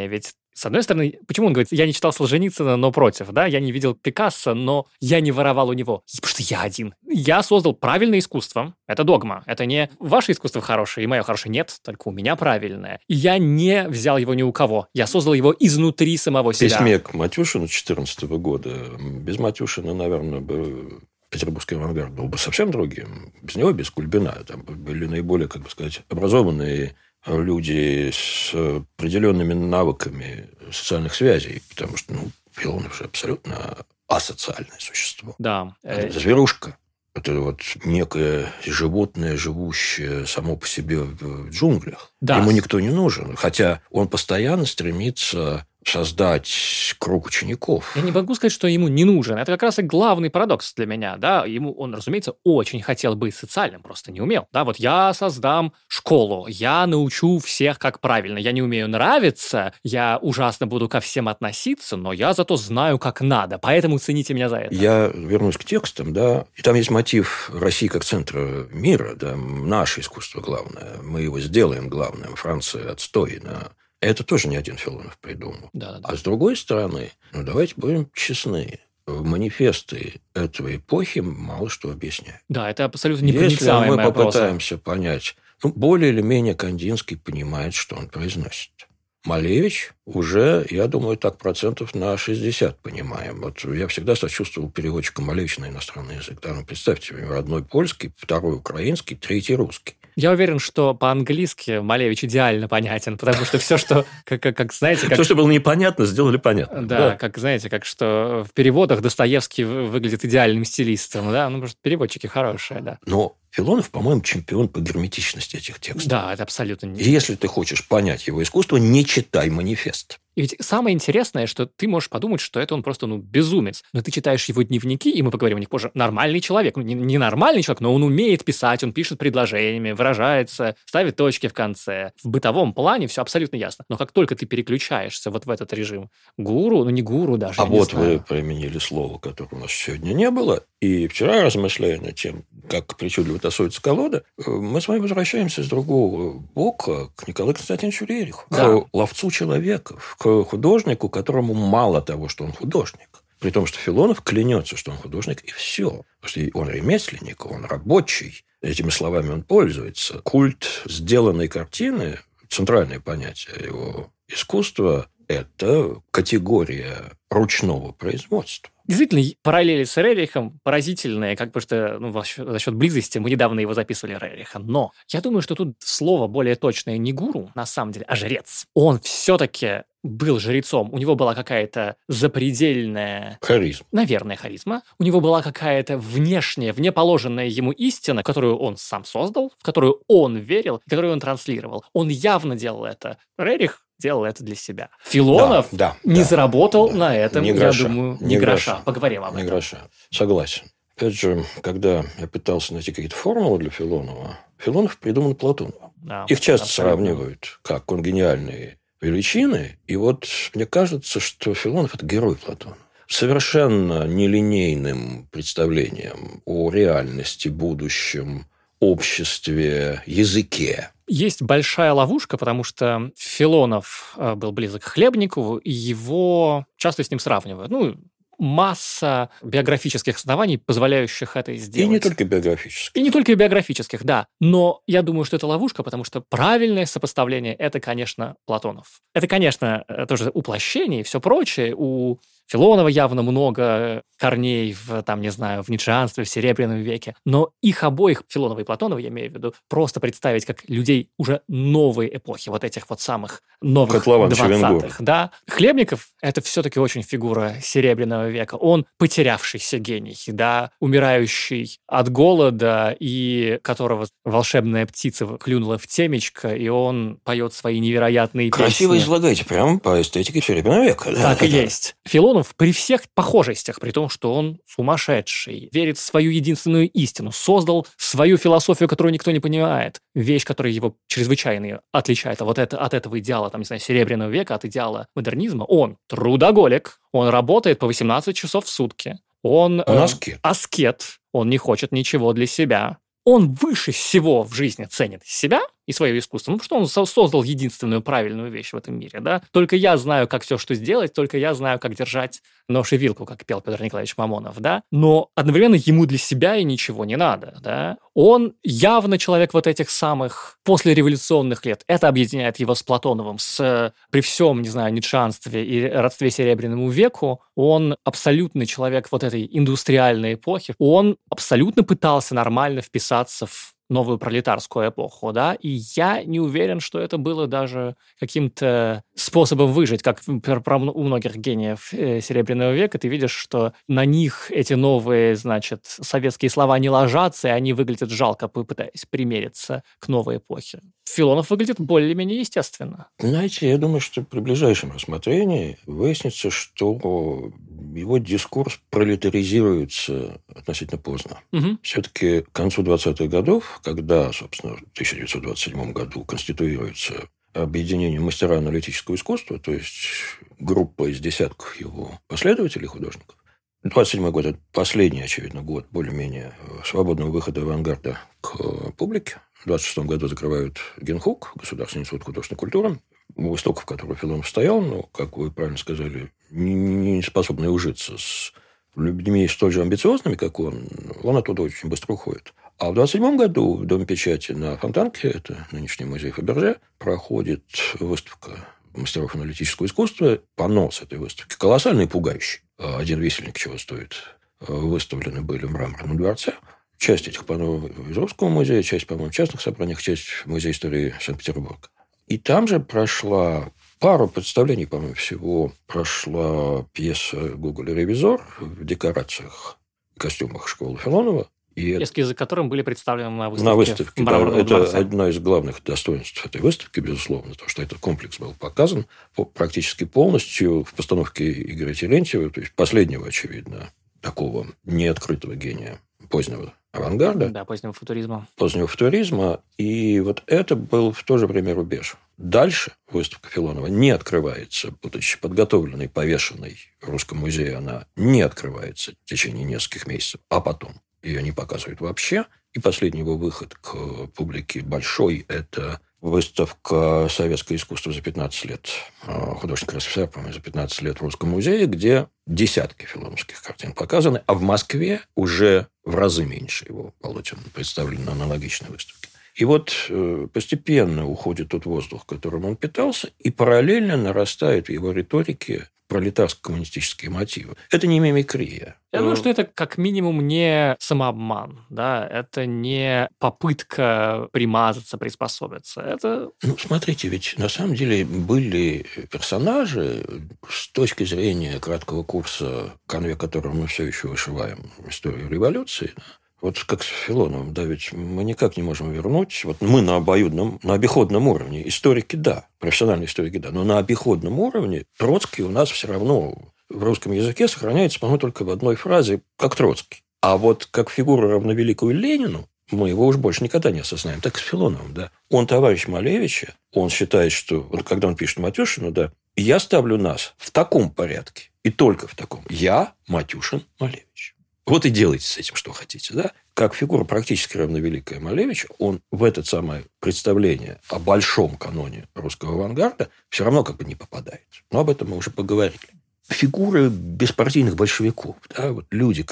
С одной стороны, почему он говорит, я не читал Солженицына, но против, да, я не видел Пикассо, но я не воровал у него, потому что я один. Я создал правильное искусство, это догма, это не ваше искусство хорошее и мое хорошее, нет, только у меня правильное. И я не взял его ни у кого, я создал его изнутри самого себя. В письме к Матюшину 2014 года, без Матюшина, наверное, бы петербургский авангард был бы совсем другим. Без него, без Кульбина, там были наиболее, как бы сказать, образованные люди с определенными навыками социальных связей, потому что Филонов же абсолютно асоциальное существо. Да. Это зверушка. Это вот некое животное, живущее само по себе в джунглях. Да. Ему никто не нужен. Хотя он постоянно стремится создать круг учеников. Я не могу сказать, что ему не нужен. Это как раз и главный парадокс для меня. Да? Он, разумеется, очень хотел быть социальным, просто не умел. Да? Вот я создам школу, я научу всех, как правильно. Я не умею нравиться, я ужасно буду ко всем относиться, но я зато знаю, как надо. Поэтому цените меня за это. Я вернусь к текстам, да, и там есть мотив России как центра мира, да, наше искусство главное. Мы его сделаем главным. Франция отстойна. Это тоже не один Филонов придумал. Да. А с другой стороны, давайте будем честны. Манифесты этой эпохи мало что объясняют. Да, это абсолютно непроницаемый вопрос. Если мы попытаемся понять, более или менее Кандинский понимает, что он произносит. Малевич уже, я думаю, так 60% понимаем. Вот я всегда сочувствовал переводчикам Малевича на иностранный язык. Да? Представьте, родной польский, второй украинский, третий русский. Я уверен, что по-английски Малевич идеально понятен, потому что все, что, знаете... Все, что было непонятно, сделали понятно. Да, как, знаете, как что в переводах Достоевский выглядит идеальным стилистом, да, просто переводчики хорошие, да. Но Филонов, по-моему, чемпион по герметичности этих текстов. Да, это абсолютно не... Если ты хочешь понять его искусство, не читай манифест. И ведь самое интересное, что ты можешь подумать, что это он просто, безумец. Но ты читаешь его дневники, и мы поговорим о них позже, нормальный человек. Не нормальный человек, но он умеет писать, он пишет предложениями, выражается, ставит точки в конце. В бытовом плане все абсолютно ясно. Но как только ты переключаешься вот в этот режим гуру, не гуру даже, вы применили слово, которого у нас сегодня не было, и вчера, размышляя над тем, как причудливо тасуется колода, мы с вами возвращаемся с другого бока к Николаю Константиновичу Рериху, к ловцу человеков, к художнику, которому мало того, что он художник. При том, что Филонов клянется, что он художник, и все. Потому что он ремесленник, он рабочий. Этими словами он пользуется. Культ сделанной картины, центральное понятие его искусства, это категория ручного производства. Действительно, параллели с Рерихом поразительные, потому что за счет близости мы недавно его записывали, Рериха. Но я думаю, что тут слово более точное не гуру, на самом деле, а жрец. Он все-таки был жрецом. У него была какая-то запредельная... харизма. Наверное, харизма. У него была какая-то внешняя, внеположенная ему истина, которую он сам создал, в которую он верил, которую он транслировал. Он явно делал это. Рерих делал это для себя. Филонов не заработал на этом, я думаю, ни гроша. Поговорим об этом. Ни гроша. Согласен. Опять же, когда я пытался найти какие-то формулы для Филонова, Филонов придумал Платонова. Да, их часто сравнивают, как он гениальные величины. И вот мне кажется, что Филонов – это герой Платона. Совершенно нелинейным представлением о реальности, будущем, обществе, языке. Есть большая ловушка, потому что Филонов был близок к Хлебникову, и его часто с ним сравнивают. Масса биографических оснований, позволяющих это сделать. И не только биографических. И не только биографических, да. Но я думаю, что это ловушка, потому что правильное сопоставление – это, конечно, Платонов. Это, конечно, тоже уплощение и все прочее. У Филонова явно много корней в ницшеанстве, в Серебряном веке. Но их обоих, Филонова и Платонова, я имею в виду, просто представить как людей уже новой эпохи, вот этих вот самых новых 20-х. Да. Хлебников – это все-таки очень фигура Серебряного века. Он потерявшийся гений, да, умирающий от голода, и которого волшебная птица клюнула в темечко, и он поет свои невероятные песни. Красиво излагаете, прямо по эстетике Серебряного века. Да? Так и есть. Филонов при всех похожестях, при том, что он сумасшедший, верит в свою единственную истину, создал свою философию, которую никто не понимает, вещь, которая его чрезвычайно отличает от этого идеала, Серебряного века, от идеала модернизма. Он трудоголик, он работает по 18 часов в сутки, он аскет, он не хочет ничего для себя. Он выше всего в жизни ценит себя, и свое искусство. Ну, потому что он создал единственную правильную вещь в этом мире, да. Только я знаю, как все что сделать, только я знаю, как держать нож и вилку, как пел Петр Николаевич Мамонов, да. Но одновременно ему для себя и ничего не надо, да. Он явно человек вот этих самых послереволюционных лет. Это объединяет его с Платоновым, при всем, не знаю, ницшеанстве и родстве Серебряному веку, он абсолютный человек вот этой индустриальной эпохи. Он абсолютно пытался нормально вписаться в новую пролетарскую эпоху, да, и я не уверен, что это было даже каким-то способом выжить, как у многих гениев Серебряного века. Ты видишь, что на них эти новые, значит, советские слова не ложатся, и они выглядят жалко, пытаясь примериться к новой эпохе. Филонов выглядит более-менее естественно. Знаете, я думаю, что при ближайшем рассмотрении выяснится, что его дискурс пролетаризируется относительно поздно. Угу. Все-таки к концу 20-х годов, когда, собственно, в 1927 году конституируется объединение мастера аналитического искусства, то есть группа из десятков его последователей, художников, 27-й год – это последний, очевидно, год более-менее свободного выхода авангарда к публике. В 26-м году закрывают Генхук, Государственный институт художественной культуры, у истоков которого Филонов стоял, но, как вы правильно сказали, не способный ужиться с людьми столь же амбициозными, как он оттуда очень быстро уходит. А в 27-м году в Доме печати на Фонтанке, это нынешний музей Фаберже, проходит выставка мастеров аналитического искусства. Понос этой выставки колоссальный и пугающий. Один висельник чего стоит. Выставлены были в Мраморном дворце. Часть этих панно из Русского музея, часть, по-моему, в частных собраниях, часть Музея истории Санкт-Петербурга. И там же прошла пару представлений, по-моему, всего. Прошла пьеса Гоголя «Ревизор» в декорациях, костюмах школы Филонова. Эскизы которым были представлены на выставке. На выставке, да. Это дворце. одно из главных достоинств этой выставки, безусловно, то, что этот комплекс был показан практически полностью в постановке Игоря Терентьева, то есть последнего, очевидно, такого неоткрытого гения позднего авангарда. Да, позднего футуризма. Позднего футуризма. И вот это был в то же время рубеж. Дальше выставка Филонова не открывается, будучи подготовленной, повешенной в Русском музее, она не открывается в течение нескольких месяцев, а потом ее не показывают вообще. И последний его выход к публике большой – это выставка «Советское искусство за 15 лет». Художник РСФСР, по-моему, за 15 лет в Русском музее, где десятки филоновских картин показаны, а в Москве уже в разы меньше его полотен представлено на аналогичной выставке. И вот постепенно уходит тот воздух, которым он питался, и параллельно нарастает в его риторике пролетарско-коммунистические мотивы. Это не мимикрия. Я думаю, что это как минимум не самообман, да, это не попытка примазаться, приспособиться. Это... Смотрите, ведь на самом деле были персонажи с точки зрения краткого курса, к конве которого мы все еще вышиваем историю революции, да? Вот как с Филоновым, да, ведь мы никак не можем вернуть. Вот мы на обиходном уровне. Историки, да. Профессиональные историки, да. Но на обиходном уровне Троцкий у нас все равно в русском языке сохраняется, по-моему, только в одной фразе, как Троцкий. А вот как фигура равновеликую Ленину, мы его уж больше никогда не осознаем. Так с Филоновым, да. Он товарищ Малевича, он считает, что... Вот когда он пишет Матюшину, да, я ставлю нас в таком порядке, и только в таком. Я, Матюшин, Малевич. Вот и делайте с этим, что хотите, да? Как фигура практически равновеликая Малевича, он в это самое представление о большом каноне русского авангарда все равно как бы не попадает. Но об этом мы уже поговорили. Фигуры беспартийных большевиков, да? Вот люди,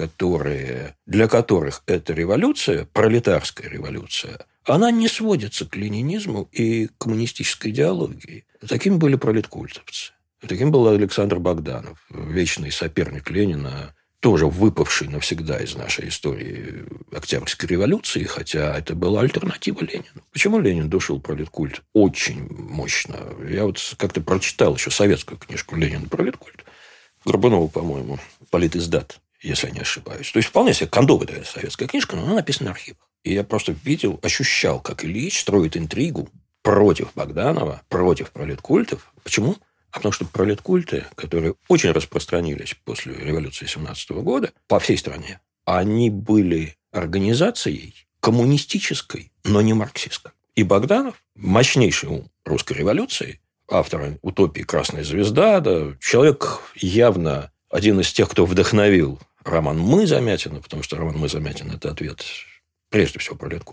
для которых эта революция, пролетарская революция, она не сводится к ленинизму и к коммунистической идеологии. Такими были пролеткультовцы. Таким был Александр Богданов, вечный соперник Ленина, тоже выпавший навсегда из нашей истории Октябрьской революции, хотя это была альтернатива Ленину. Почему Ленин душил пролеткульт? Очень мощно. Я вот как-то прочитал еще советскую книжку Ленина «Пролеткульт». Горбунова, по-моему, политиздат, если я не ошибаюсь. То есть, вполне себе кондовая советская книжка, но она написана в архивах. И я просто ощущал, как Ильич строит интригу против Богданова, против пролеткультов. Почему? Потому что пролеткульты, которые очень распространились после революции 17 года по всей стране, они были организацией коммунистической, но не марксистской. И Богданов, мощнейший ум русской революции, автор «Утопии. Красная звезда», да, человек явно один из тех, кто вдохновил роман «Мы» Замятина, потому что роман «Мы» Замятина – это ответ прежде всего пролеткульту.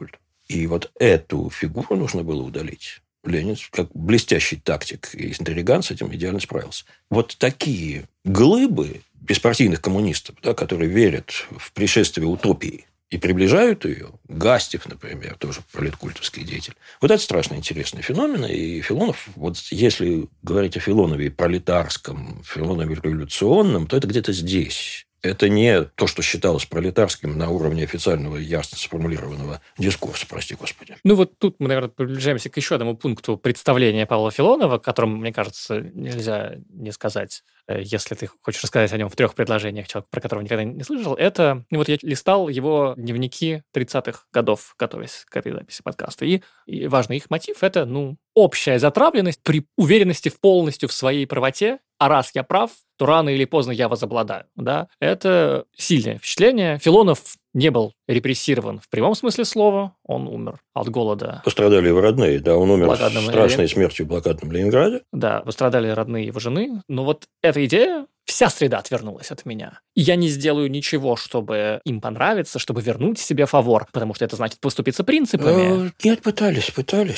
И вот эту фигуру нужно было удалить. Ленин, как блестящий тактик и интригант, с этим идеально справился. Вот такие глыбы беспартийных коммунистов, да, которые верят в пришествие утопии и приближают ее, Гастев, например, тоже политкультовский деятель. Вот это страшно интересный феномен. И Филонов, вот если говорить о Филонове пролетарском, Филонове революционном, то это где-то здесь. Это не то, что считалось пролетарским на уровне официального ясно сформулированного дискурса, прости господи. Ну, вот тут мы, наверное, приближаемся к еще одному пункту представления Павла Филонова, о котором, мне кажется, нельзя не сказать, если ты хочешь рассказать о нем в 3 предложениях, человек, про которого никогда не слышал. Это, вот я листал его дневники 30-х годов, готовясь к этой записи подкаста. И важный их мотив – это, общая затравленность при уверенности полностью в своей правоте. А раз я прав, то рано или поздно я возобладаю. Да? Это сильное впечатление. Филонов не был репрессирован в прямом смысле слова. Он умер от голода. Пострадали его родные, да. Он умер страшной смертью в блокадном Ленинграде. Да, пострадали родные его жены. Но вот эта идея, вся среда отвернулась от меня. И я не сделаю ничего, чтобы им понравиться, чтобы вернуть себе фавор, потому что это значит поступиться принципами. Нет, пытались.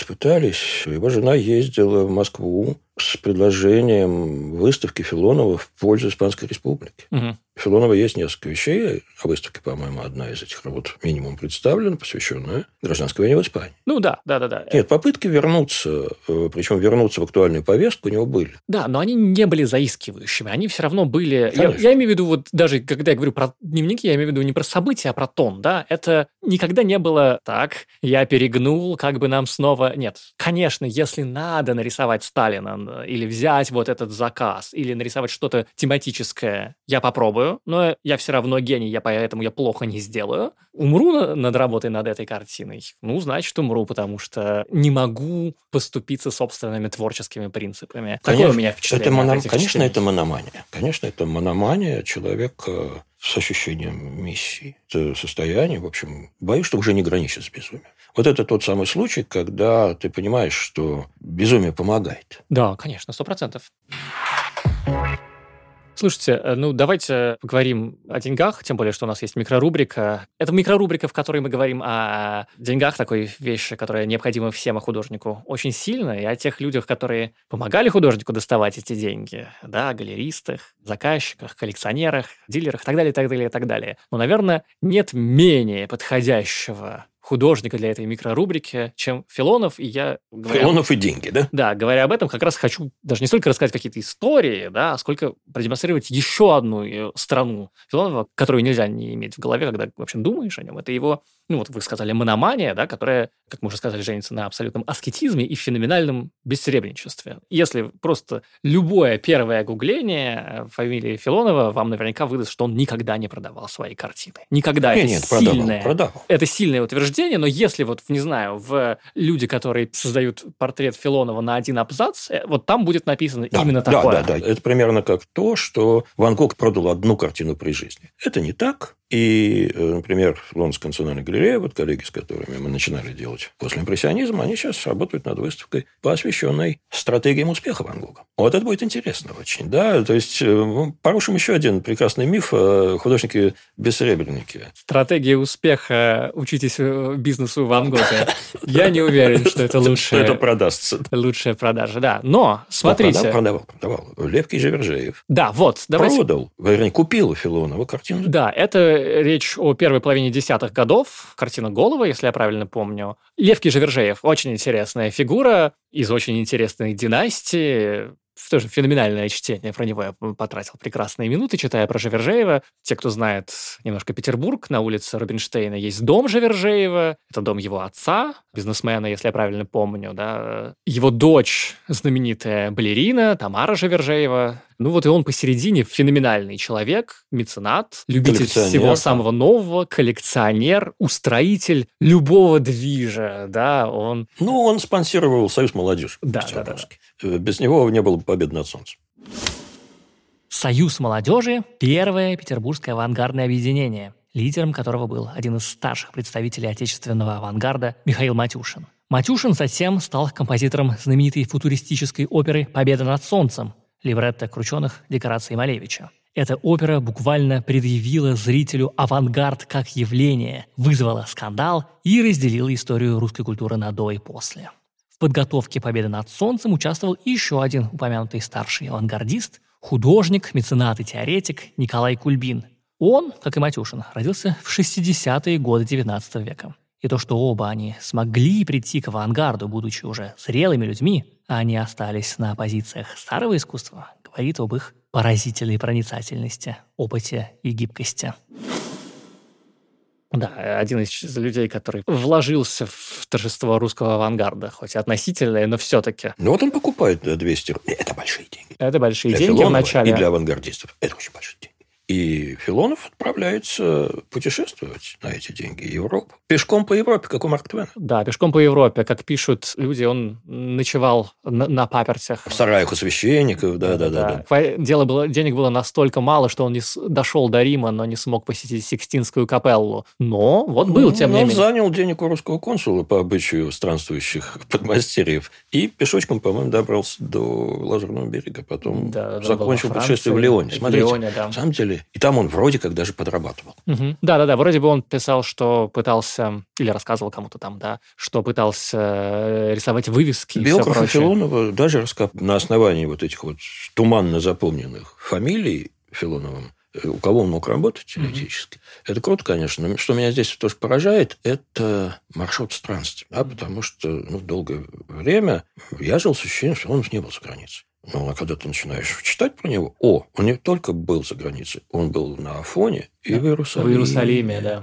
Его жена ездила в Москву с предложением выставки Филонова в пользу Испанской Республики. Угу. У Филонова есть несколько вещей. О выставке, по-моему, одна из этих работ минимум представлена, посвященная гражданской войне в Испании. Да. Нет, попытки вернуться, причем вернуться в актуальную повестку у него были. Да, но они не были заискивающими. Они все равно были... Я имею в виду, вот даже когда я говорю про дневники, я имею в виду не про события, а про тон, да? Это никогда не было так, я перегнул, как бы нам снова... Нет, конечно, если надо нарисовать Сталина или взять вот этот заказ, или нарисовать что-то тематическое, я попробую, но я все равно гений, поэтому я плохо не сделаю. Умру над работой над этой картиной? Значит, умру, потому что не могу поступиться собственными творческими принципами. Такое у меня впечатление. Конечно, это мономания. Конечно, это мономания человека с ощущением миссии. Это состояние, в общем, боюсь, что уже не граничит с безумием. Вот это тот самый случай, когда ты понимаешь, что безумие помогает. Да, конечно, 100%. Слушайте, давайте поговорим о деньгах, тем более, что у нас есть микрорубрика. Это микрорубрика, в которой мы говорим о деньгах, такой вещи, которая необходима всем художнику очень сильно, и о тех людях, которые помогали художнику доставать эти деньги, да, галеристах, заказчиках, коллекционерах, дилерах и так далее, и так далее, и так далее. Но, наверное, нет менее подходящего художника для этой микрорубрики, чем Филонов, и я... Филонов и деньги, да? Да, говоря об этом, как раз хочу даже не столько рассказать какие-то истории, да, сколько продемонстрировать еще одну страну Филонова, которую нельзя не иметь в голове, когда вообще думаешь о нем. Это его, вы сказали, мономания, да, которая, как мы уже сказали, женится на абсолютном аскетизме и феноменальном бессеребренничестве. Если просто любое первое гугление фамилии Филонова вам наверняка выдаст, что он никогда не продавал свои картины. Никогда. Продавал. Это сильное утверждение, но если в люди, которые создают портрет Филонова на один абзац, вот там будет написано именно такое. Да. Это примерно как то, что Ван Гог продал одну картину при жизни. Это не так. И, например, Лондонская национальная галерея, вот коллеги, с которыми мы начинали делать после импрессионизма, они сейчас работают над выставкой, посвященной стратегиям успеха Ван Гога. Вот это будет интересно очень, да? То есть, порушим еще один прекрасный миф о художнике-бессеребреннике. Стратегия успеха, учитесь бизнесу Ван Гога. Я не уверен, что это лучшее. Это продастся. Лучшая продажа, да. Но, смотрите. Продавал. Левкий Живержеев. Да, вот. Продал. Вернее, купил у Филонова картину. Да, это речь о первой половине 10-х годов. Картина «Голова», если я правильно помню. Левкий Живержеев – очень интересная фигура из очень интересной династии. Тоже феноменальное чтение. Про него я потратил прекрасные минуты, читая про Живержеева. Те, кто знает немножко Петербург, на улице Рубинштейна есть дом Живержеева. Это дом его отца, бизнесмена, если я правильно помню. Да. Его дочь, знаменитая балерина Тамара Живержеева. И он посередине феноменальный человек, меценат, любитель всего самого нового, коллекционер, устроитель любого движа. Да, он спонсировал Союз молодежи. Да. Без него не было бы победы над солнцем. Союз молодежи – первое петербургское авангардное объединение, лидером которого был один из старших представителей отечественного авангарда Михаил Матюшин. Матюшин затем стал композитором знаменитой футуристической оперы «Победа над солнцем», либретто Крученых, декораций Малевича. Эта опера буквально предъявила зрителю авангард как явление, вызвала скандал и разделила историю русской культуры на до и после. В подготовке «Победы над солнцем» участвовал еще один упомянутый старший авангардист, художник, меценат и теоретик Николай Кульбин. Он, как и Матюшин, родился в 60-е годы XIX века. И то, что оба они смогли прийти к авангарду, будучи уже зрелыми людьми, а они остались на позициях старого искусства, говорит об их поразительной проницательности, опыте и гибкости. Да, один из людей, который вложился в торжество русского авангарда, хоть и относительное, но все-таки. Ну вот он покупает 200 рублей. Это большие деньги. Это большие для деньги Филонова в начале. И для авангардистов. Это очень большие деньги. И Филонов отправляется путешествовать на эти деньги в Европу. Пешком по Европе, как у Марка Твена. Да, пешком по Европе. Как пишут люди, он ночевал на папертях. В сараях у священников, да. Денег было настолько мало, что он не дошел до Рима, но не смог посетить Сикстинскую капеллу. Но вот был, тем не менее. Он занял денег у русского консула по обычаю странствующих подмастерьев и пешочком, по-моему, добрался до Лазурного берега. Потом закончил путешествие в Лионе. Смотрите, на самом деле, и там он вроде как даже подрабатывал. Да. Вроде бы он писал, что пытался, или рассказывал кому-то там, да, что пытался рисовать вывески. Биографы Филонова даже на основании вот этих вот туманно запомненных фамилий Филоновым, у кого он мог работать теоретически. Это круто, конечно. Но что меня здесь тоже поражает, это маршрут странствий. Да, потому что долгое время я жил с ощущением, что Филонов не был за границей. А когда ты начинаешь читать про него, он не только был за границей, он был на Афоне и в Иерусалиме. В Иерусалиме, да.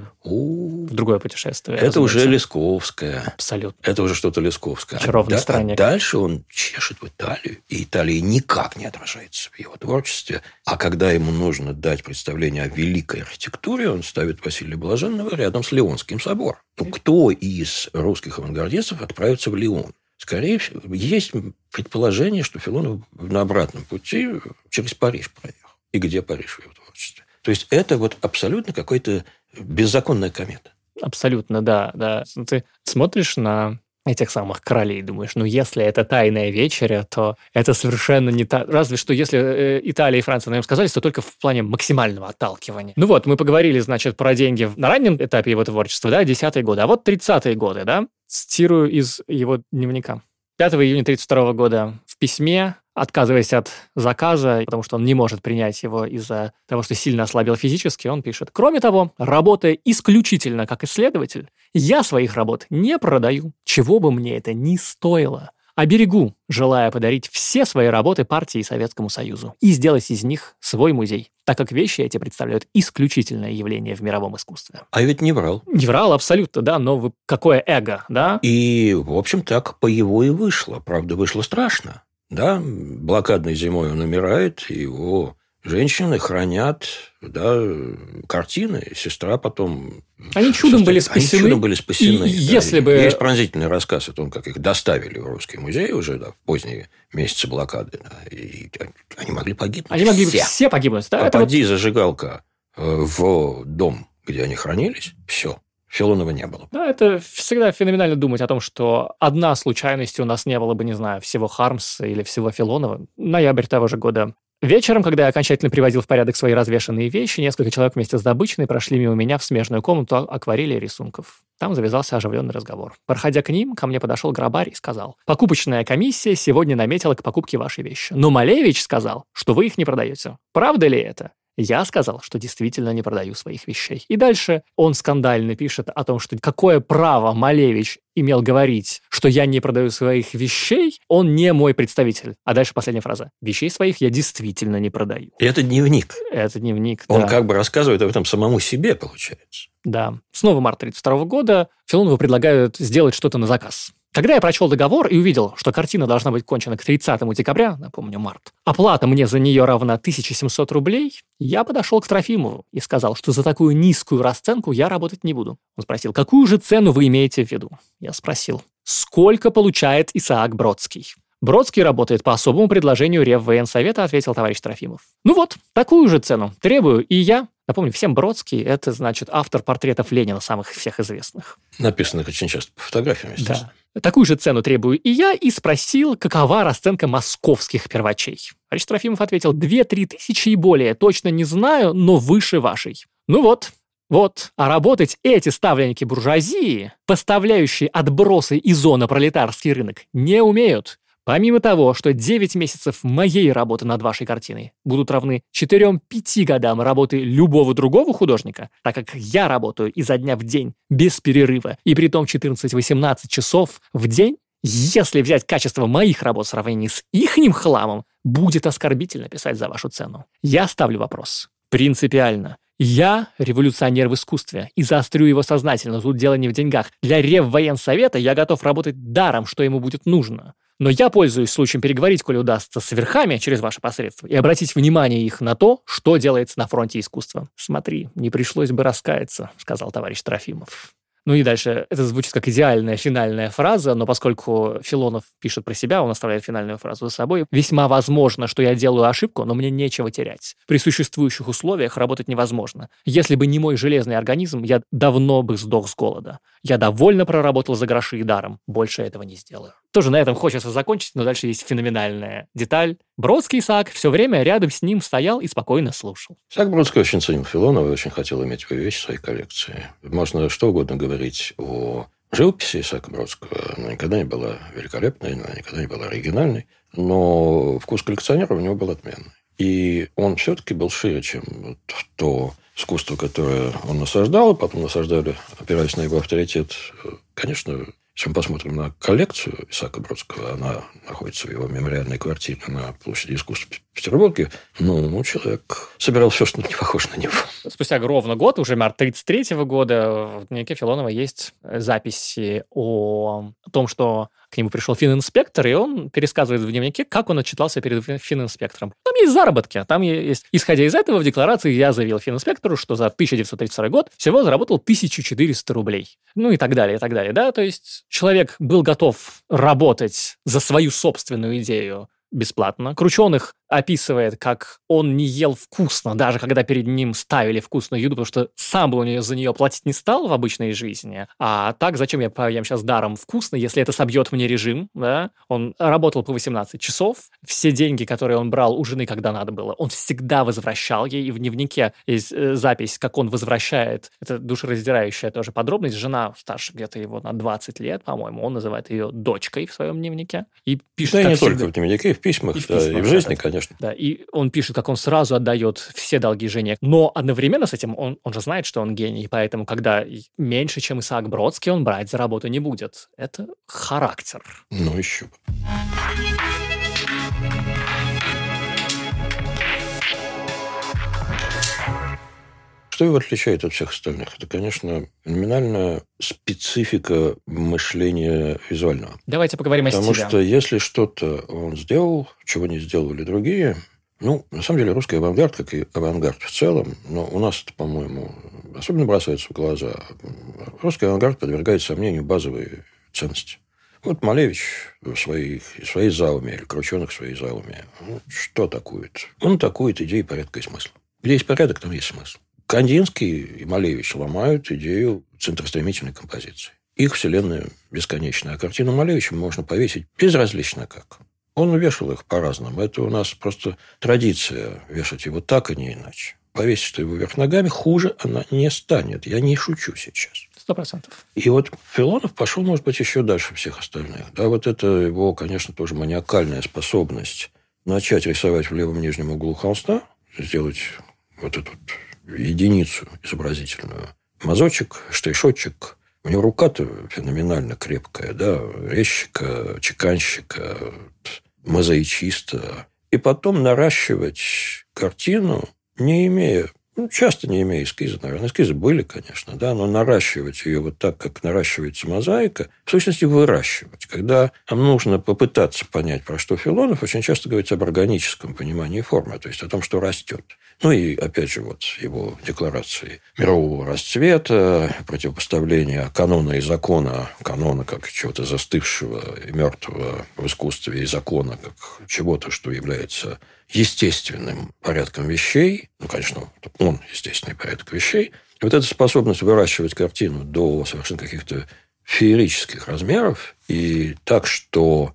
В другое путешествие. Это уже Лесковское. Абсолютно. Это уже что-то Лесковское. Очаровный странник. А дальше он чешет в Италию, и Италия никак не отражается в его творчестве. А когда ему нужно дать представление о великой архитектуре, он ставит Василия Блаженного рядом с Лионским собором. Кто из русских авангардистов отправится в Лион? Скорее всего, есть предположение, что Филонов на обратном пути через Париж проехал. И где Париж в его творчестве? То есть, это вот абсолютно какая-то беззаконная комета. Абсолютно, да. Ты смотришь на этих самых королей, думаешь, если это тайная вечеря, то это совершенно не та... Разве что, если Италия и Франция на нем сказались, то только в плане максимального отталкивания. Мы поговорили, про деньги на раннем этапе его творчества, 10-е годы, а вот 30-е годы, цитирую из его дневника. 5 июня 1932 года в письме, отказываясь от заказа, потому что он не может принять его из-за того, что сильно ослабел физически, он пишет: «Кроме того, работая исключительно как исследователь, я своих работ не продаю, чего бы мне это ни стоило, а берегу, желая подарить все свои работы партии и Советскому Союзу и сделать из них свой музей, так как вещи эти представляют исключительное явление в мировом искусстве». А ведь не врал. Не врал абсолютно, да, но какое эго, да? И, в общем, так по его и вышло. Правда, вышло страшно. Да, блокадной зимой он умирает, его женщины хранят, картины. Сестра потом... Они чудом были спасены. Если бы... Есть пронзительный рассказ о том, как их доставили в Русский музей уже в поздние месяцы блокады. И они могли погибнуть. Они могли все погибнуть. Да? Попади зажигалка в дом, где они хранились, все. Филонова не было. Да, это всегда феноменально думать о том, что одна случайность у нас не было бы, не знаю, всего Хармса или всего Филонова. Ноябрь того же года. Вечером, когда я окончательно приводил в порядок свои развешанные вещи, несколько человек вместе с добычной прошли мимо меня в смежную комнату акварели и рисунков. Там завязался оживленный разговор. Проходя к ним, ко мне подошел грабарь и сказал: «Покупочная комиссия сегодня наметила к покупке ваши вещи. Но Малевич сказал, что вы их не продаете. Правда ли это?» Я сказал, что действительно не продаю своих вещей. И дальше он скандально пишет о том, что какое право Малевич имел говорить, что я не продаю своих вещей, он не мой представитель. А дальше последняя фраза. Вещей своих я действительно не продаю. И это дневник. Это дневник, Он как бы рассказывает об этом самому себе, получается. Да. Снова март 1932 года Филонову предлагают сделать что-то на заказ. Когда я прочел договор и увидел, что картина должна быть кончена к 30 декабря, напомню, март, оплата мне за нее равна 1700 рублей, я подошел к Трофимову и сказал, что за такую низкую расценку я работать не буду. Он спросил: «Какую же цену вы имеете в виду?» Я спросил: «Сколько получает Исаак Бродский?» «Бродский работает по особому предложению Реввоенсовета», ответил товарищ Трофимов. Такую же цену требую и я. Напомню, всем Бродский – это, автор портретов Ленина, самых всех известных. Написанных очень часто по фотографиям, естественно. Да. Такую же цену требую и я, и спросил, какова расценка московских первачей. Товарищ Трофимов ответил: 2-3 тысячи и более, точно не знаю, но выше вашей. Ну вот, а работать эти ставленники буржуазии, поставляющие отбросы и зона пролетарский рынок, не умеют. Помимо того, что 9 месяцев моей работы над вашей картиной будут равны 4-5 годам работы любого другого художника, так как я работаю изо дня в день без перерыва, и притом 14-18 часов в день, если взять качество моих работ в сравнении с ихним хламом, будет оскорбительно писать за вашу цену. Я ставлю вопрос. Принципиально. Я революционер в искусстве и заострю его сознательно, тут дело не в деньгах. Для Реввоенсовета я готов работать даром, что ему будет нужно. Но я пользуюсь случаем переговорить, коли удастся, с верхами через ваше посредство и обратить внимание их на то, что делается на фронте искусства. Смотри, не пришлось бы раскаяться, сказал товарищ Трофимов. Ну и дальше, это звучит как идеальная финальная фраза, но поскольку Филонов пишет про себя, он оставляет финальную фразу за собой. Весьма возможно, что я делаю ошибку, но мне нечего терять. При существующих условиях работать невозможно. Если бы не мой железный организм, я давно бы сдох с голода. Я довольно проработал за гроши и даром. Больше этого не сделаю. Тоже на этом хочется закончить, но дальше есть феноменальная деталь. Бродский Исаак все время рядом с ним стоял и спокойно слушал. Исаак Бродский очень ценил Филонова и очень хотел иметь его вещи в своей коллекции. Можно что угодно говорить о живописи Исаака Бродского. Она никогда не была великолепной, она никогда не была оригинальной, но вкус коллекционера у него был отменный. И он все-таки был шире, чем то искусство, которое он насаждал, и потом насаждали, опираясь на его авторитет. Конечно, если мы посмотрим на коллекцию Исаака Бродского, она находится в его мемориальной квартире на площади искусств в Петербурге, человек собирал все, что не похоже на него. Спустя ровно год, уже март 1933 года, в дневнике Филонова есть записи о том, что к нему пришел фининспектор, и он пересказывает в дневнике, как он отчитался перед фининспектором. Там есть заработки. Там есть, исходя из этого, в декларации я заявил фининспектору, что за 1932 год всего заработал 1400 рублей. Ну и так далее, и так далее. Да? То есть человек был готов работать за свою собственную идею бесплатно. Крученых описывает, как он не ел вкусно, даже когда перед ним ставили вкусную еду, потому что сам бы он за нее платить не стал в обычной жизни. А так, зачем я поем сейчас даром вкусно, если это собьет мне режим, да? Он работал по 18 часов. Все деньги, которые он брал у жены, когда надо было, он всегда возвращал ей. И в дневнике есть запись, как он возвращает. Это душераздирающая тоже подробность. Жена старше где-то его на 20 лет, по-моему. Он называет ее дочкой в своем дневнике. И пишет, да, не только в дневнике, и в письмах, и в жизни, конечно. Да, и он пишет, как он сразу отдает все долги жене. Но одновременно с этим он же знает, что он гений, поэтому, когда меньше, чем Исаак Бродский, он брать за работу не будет. Это характер. Ну, еще бы. Что его отличает от всех остальных? Это, конечно, феноменальная специфика мышления визуального. Давайте поговорим о стиле. Потому что если что-то он сделал, чего не сделали другие, на самом деле русский авангард, как и авангард в целом, но у нас это, по-моему, особенно бросается в глаза. Русский авангард подвергает сомнению базовые ценности. Вот Малевич в своей зауме, или Крученых в своей зауме, что атакует? Он атакует идеи порядка и смысла. Где есть порядок, там есть смысл. Кандинский и Малевич ломают идею центростремительной композиции. Их вселенная бесконечная. А картину Малевича можно повесить безразлично как. Он вешал их по-разному. Это у нас просто традиция вешать его так, и не иначе. Повесить его вверх ногами, хуже она не станет. Я не шучу сейчас. 100%. И вот Филонов пошел, может быть, еще дальше всех остальных. Да, вот это его, конечно, тоже маниакальная способность начать рисовать в левом нижнем углу холста, сделать вот эту единицу изобразительную. Мазочек, штришочек. У него рука-то феноменально крепкая, да, резчика, чеканщика, мозаичиста. И потом наращивать картину, часто не имея эскиза, наверное. Эскизы были, конечно, да, но наращивать ее вот так, как наращивается мозаика, в сущности, выращивать. Когда нам нужно попытаться понять, про что Филонов, очень часто говорится об органическом понимании формы, то есть о том, что растет. И, опять же, вот его декларации мирового расцвета, противопоставления канона и закона, канона как чего-то застывшего и мертвого в искусстве, и закона как чего-то, что является естественным порядком вещей. Конечно, он естественный порядок вещей. И вот эта способность выращивать картину до совершенно каких-то феерических размеров, и так, что...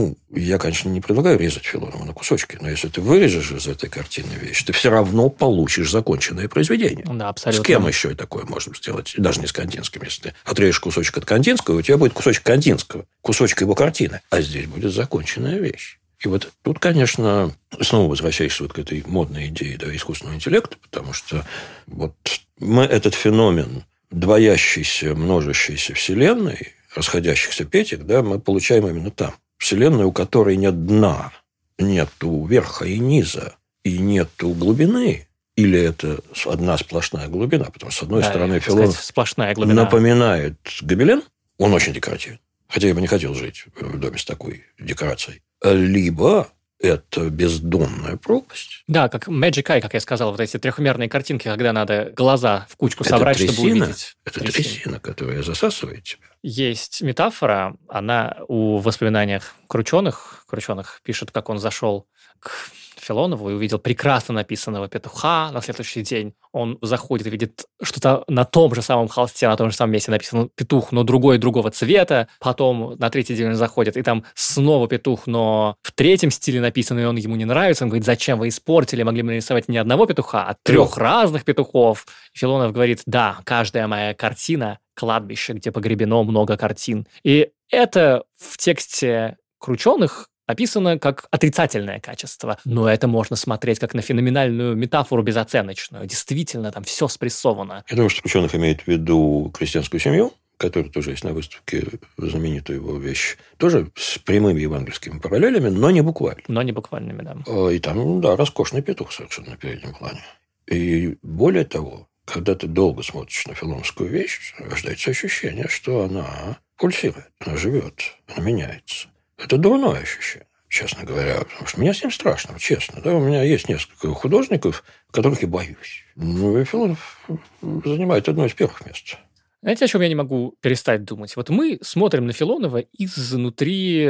я, конечно, не предлагаю резать Филонова на кусочки, но если ты вырежешь из этой картины вещь, ты все равно получишь законченное произведение. Да, абсолютно. С кем еще такое можно сделать? Даже не с Кандинским. Если ты отрежешь кусочек от Кандинского, у тебя будет кусочек Кандинского, кусочек его картины, а здесь будет законченная вещь. И вот тут, конечно, снова возвращаешься к этой модной идее искусственного интеллекта, потому что вот мы этот феномен двоящейся, множащейся вселенной, расходящихся петель, мы получаем именно там. Вселенная, у которой нет дна, нету верха и низа, и нету глубины. Или это одна сплошная глубина? Потому что, с одной стороны, Филонов сплошная глубина напоминает гобелен. Он очень декоративен. Хотя я бы не хотел жить в доме с такой декорацией. Либо это бездонная пропасть. Да, как Magic Eye, как я сказал, вот эти трехмерные картинки, когда надо глаза в кучку собрать, чтобы увидеть. Это трясина, которая засасывает тебя. Есть метафора, она у воспоминаниях Крученых пишет, как он зашел к Филонову и увидел прекрасно написанного петуха. На следующий день он заходит и видит что-то на том же самом холсте, на том же самом месте написано петух, но другого цвета. Потом на третий день он заходит, и там снова петух, но в третьем стиле написано, и он ему не нравится. Он говорит: зачем вы испортили? Могли бы нарисовать не одного петуха, а 3 разных петухов. Филонов говорит: да, каждая моя картина — кладбище, где погребено много картин. И это в тексте Крученых описано как отрицательное качество, но это можно смотреть как на феноменальную метафору безоценочную. Действительно, там все спрессовано. Я думаю, что Крученых имеет в виду крестьянскую семью, которая тоже есть на выставке, знаменитую его вещь, тоже с прямыми евангельскими параллелями, но не буквально. Но не буквальными, да. И там, роскошный петух совершенно на переднем плане. И более того, когда ты долго смотришь на филоновскую вещь, рождается ощущение, что она пульсирует, она живет, она меняется. Это дурное ощущение, честно говоря, потому что мне с ним страшно, честно. У меня есть несколько художников, которых я боюсь. И Филонов занимает одно из первых мест. Знаете, о чем я не могу перестать думать? Вот мы смотрим на Филонова изнутри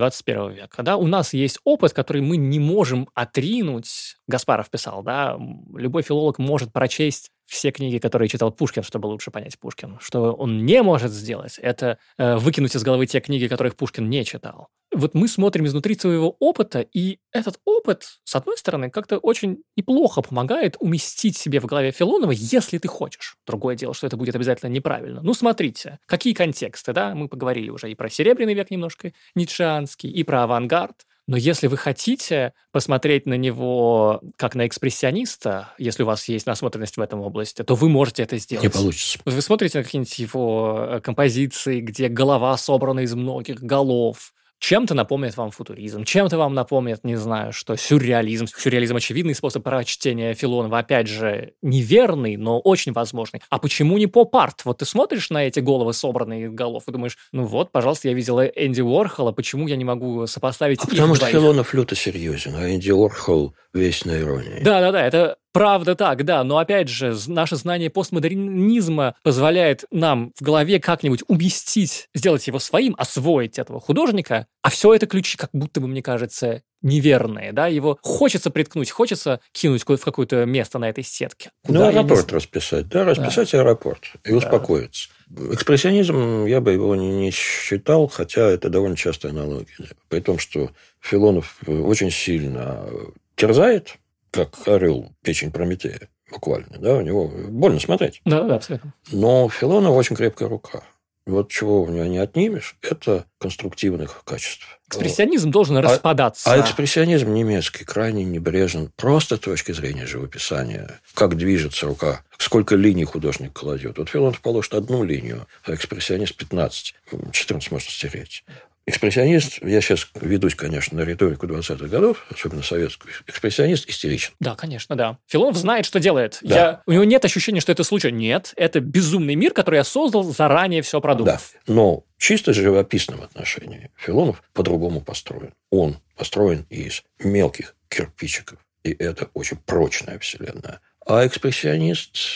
21 века. Да? У нас есть опыт, который мы не можем отринуть. Гаспаров писал, да, любой филолог может прочесть все книги, которые читал Пушкин, чтобы лучше понять Пушкина. Что он не может сделать, это выкинуть из головы те книги, которых Пушкин не читал. Вот мы смотрим изнутри своего опыта, и этот опыт, с одной стороны, как-то очень неплохо помогает уместить себе в голове Филонова, если ты хочешь. Другое дело, что это будет обязательно неправильно. Смотрите, какие контексты, да? Мы поговорили уже и про Серебряный век немножко, ницшеанский, и про авангард. Но если вы хотите посмотреть на него как на экспрессиониста, если у вас есть насмотренность в этом области, то вы можете это сделать. Не получится. Вы смотрите на какие-нибудь его композиции, где голова собрана из многих голов. Чем-то напомнит вам футуризм, чем-то вам напомнит, не знаю, что сюрреализм. Сюрреализм – очевидный способ прочтения Филонова, опять же, неверный, но очень возможный. А почему не поп-арт? Вот ты смотришь на эти головы, собранные из голов, и думаешь: пожалуйста, я видела Энди Уорхола, почему я не могу сопоставить их потому что двоих? Филонов люто серьезен, а Энди Уорхол весь на иронии. Да, это правда так, да, но опять же, наше знание постмодернизма позволяет нам в голове как-нибудь уместить, сделать его своим, освоить этого художника, а все это ключи, как будто бы, мне кажется, неверные, да, его хочется приткнуть, хочется кинуть в какое-то место на этой сетке. Аэропорт расписать, расписать аэропорт и успокоиться. Экспрессионизм, я бы его не считал, хотя это довольно частая аналогия. При том, что Филонов очень сильно терзает, как орел печень Прометея, буквально, у него больно смотреть. Да, абсолютно. Но у Филонова очень крепкая рука. Вот чего у него не отнимешь, это конструктивных качеств. Экспрессионизм должен распадаться. А экспрессионизм немецкий крайне небрежен просто с точки зрения живописания. Как движется рука, сколько линий художник кладет. Вот Филонов положит одну линию, а экспрессионист 15. 14 можно стереть. Экспрессионист, я сейчас ведусь, конечно, на риторику 20-х годов, особенно советскую, экспрессионист истеричен. Да, конечно, да. Филонов знает, что делает. Да. У него нет ощущения, что это случай. Нет, это безумный мир, который я создал, заранее все продумав. Да, но чисто живописном отношении Филонов по-другому построен. Он построен из мелких кирпичиков, и это очень прочная вселенная. А экспрессионист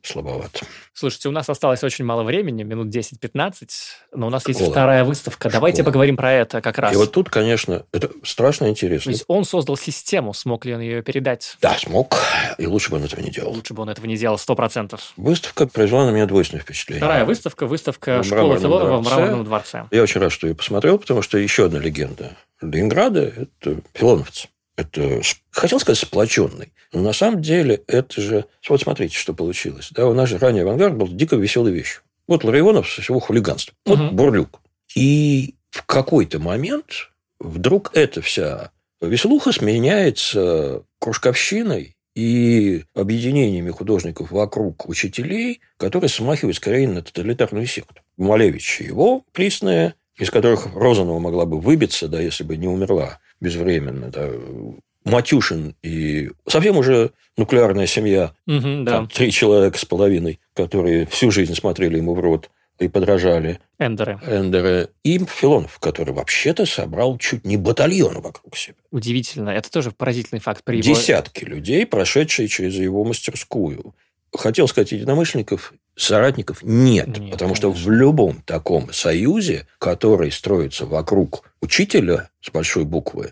слабовато. Слушайте, у нас осталось очень мало времени, минут 10-15, но у нас есть Школа. вторая выставка. Давайте поговорим про это как раз. И вот тут, конечно, это страшно интересно. Ведь он создал систему, смог ли он ее передать? Да, смог, и лучше бы он этого не делал. Лучше бы он этого не делал 100%. Выставка произвела на меня двойственное впечатление. Вторая выставка В школы Мраморном Филонова в дворце. Мраморном дворце. Я очень рад, что я посмотрел, потому что еще одна легенда Ленинграда – это филоновцы. Это, хотел сказать, сплоченный. Но на самом деле это же... Вот смотрите, что получилось. Да, у нас же ранний авангард был дико веселой вещью. Вот Ларионов со всего хулиганства. Вот Бурлюк. И в какой-то момент вдруг эта вся веселуха сменяется кружковщиной и объединениями художников вокруг учителей, которые смахивают скорее на тоталитарную секту. Малевич и его присные, из которых Розанова могла бы выбиться, да, если бы не умерла безвременно, да, Матюшин и совсем уже нуклеарная семья, там 3 человека с половиной, которые всю жизнь смотрели ему в рот и подражали. Эндеры. И Филонов, который вообще-то собрал чуть не батальон вокруг себя. Удивительно. Это тоже поразительный факт. Десятки людей, прошедшие через его мастерскую. Хотел сказать, единомышленников, соратников нет, потому что в любом таком союзе, который строится вокруг учителя с большой буквы,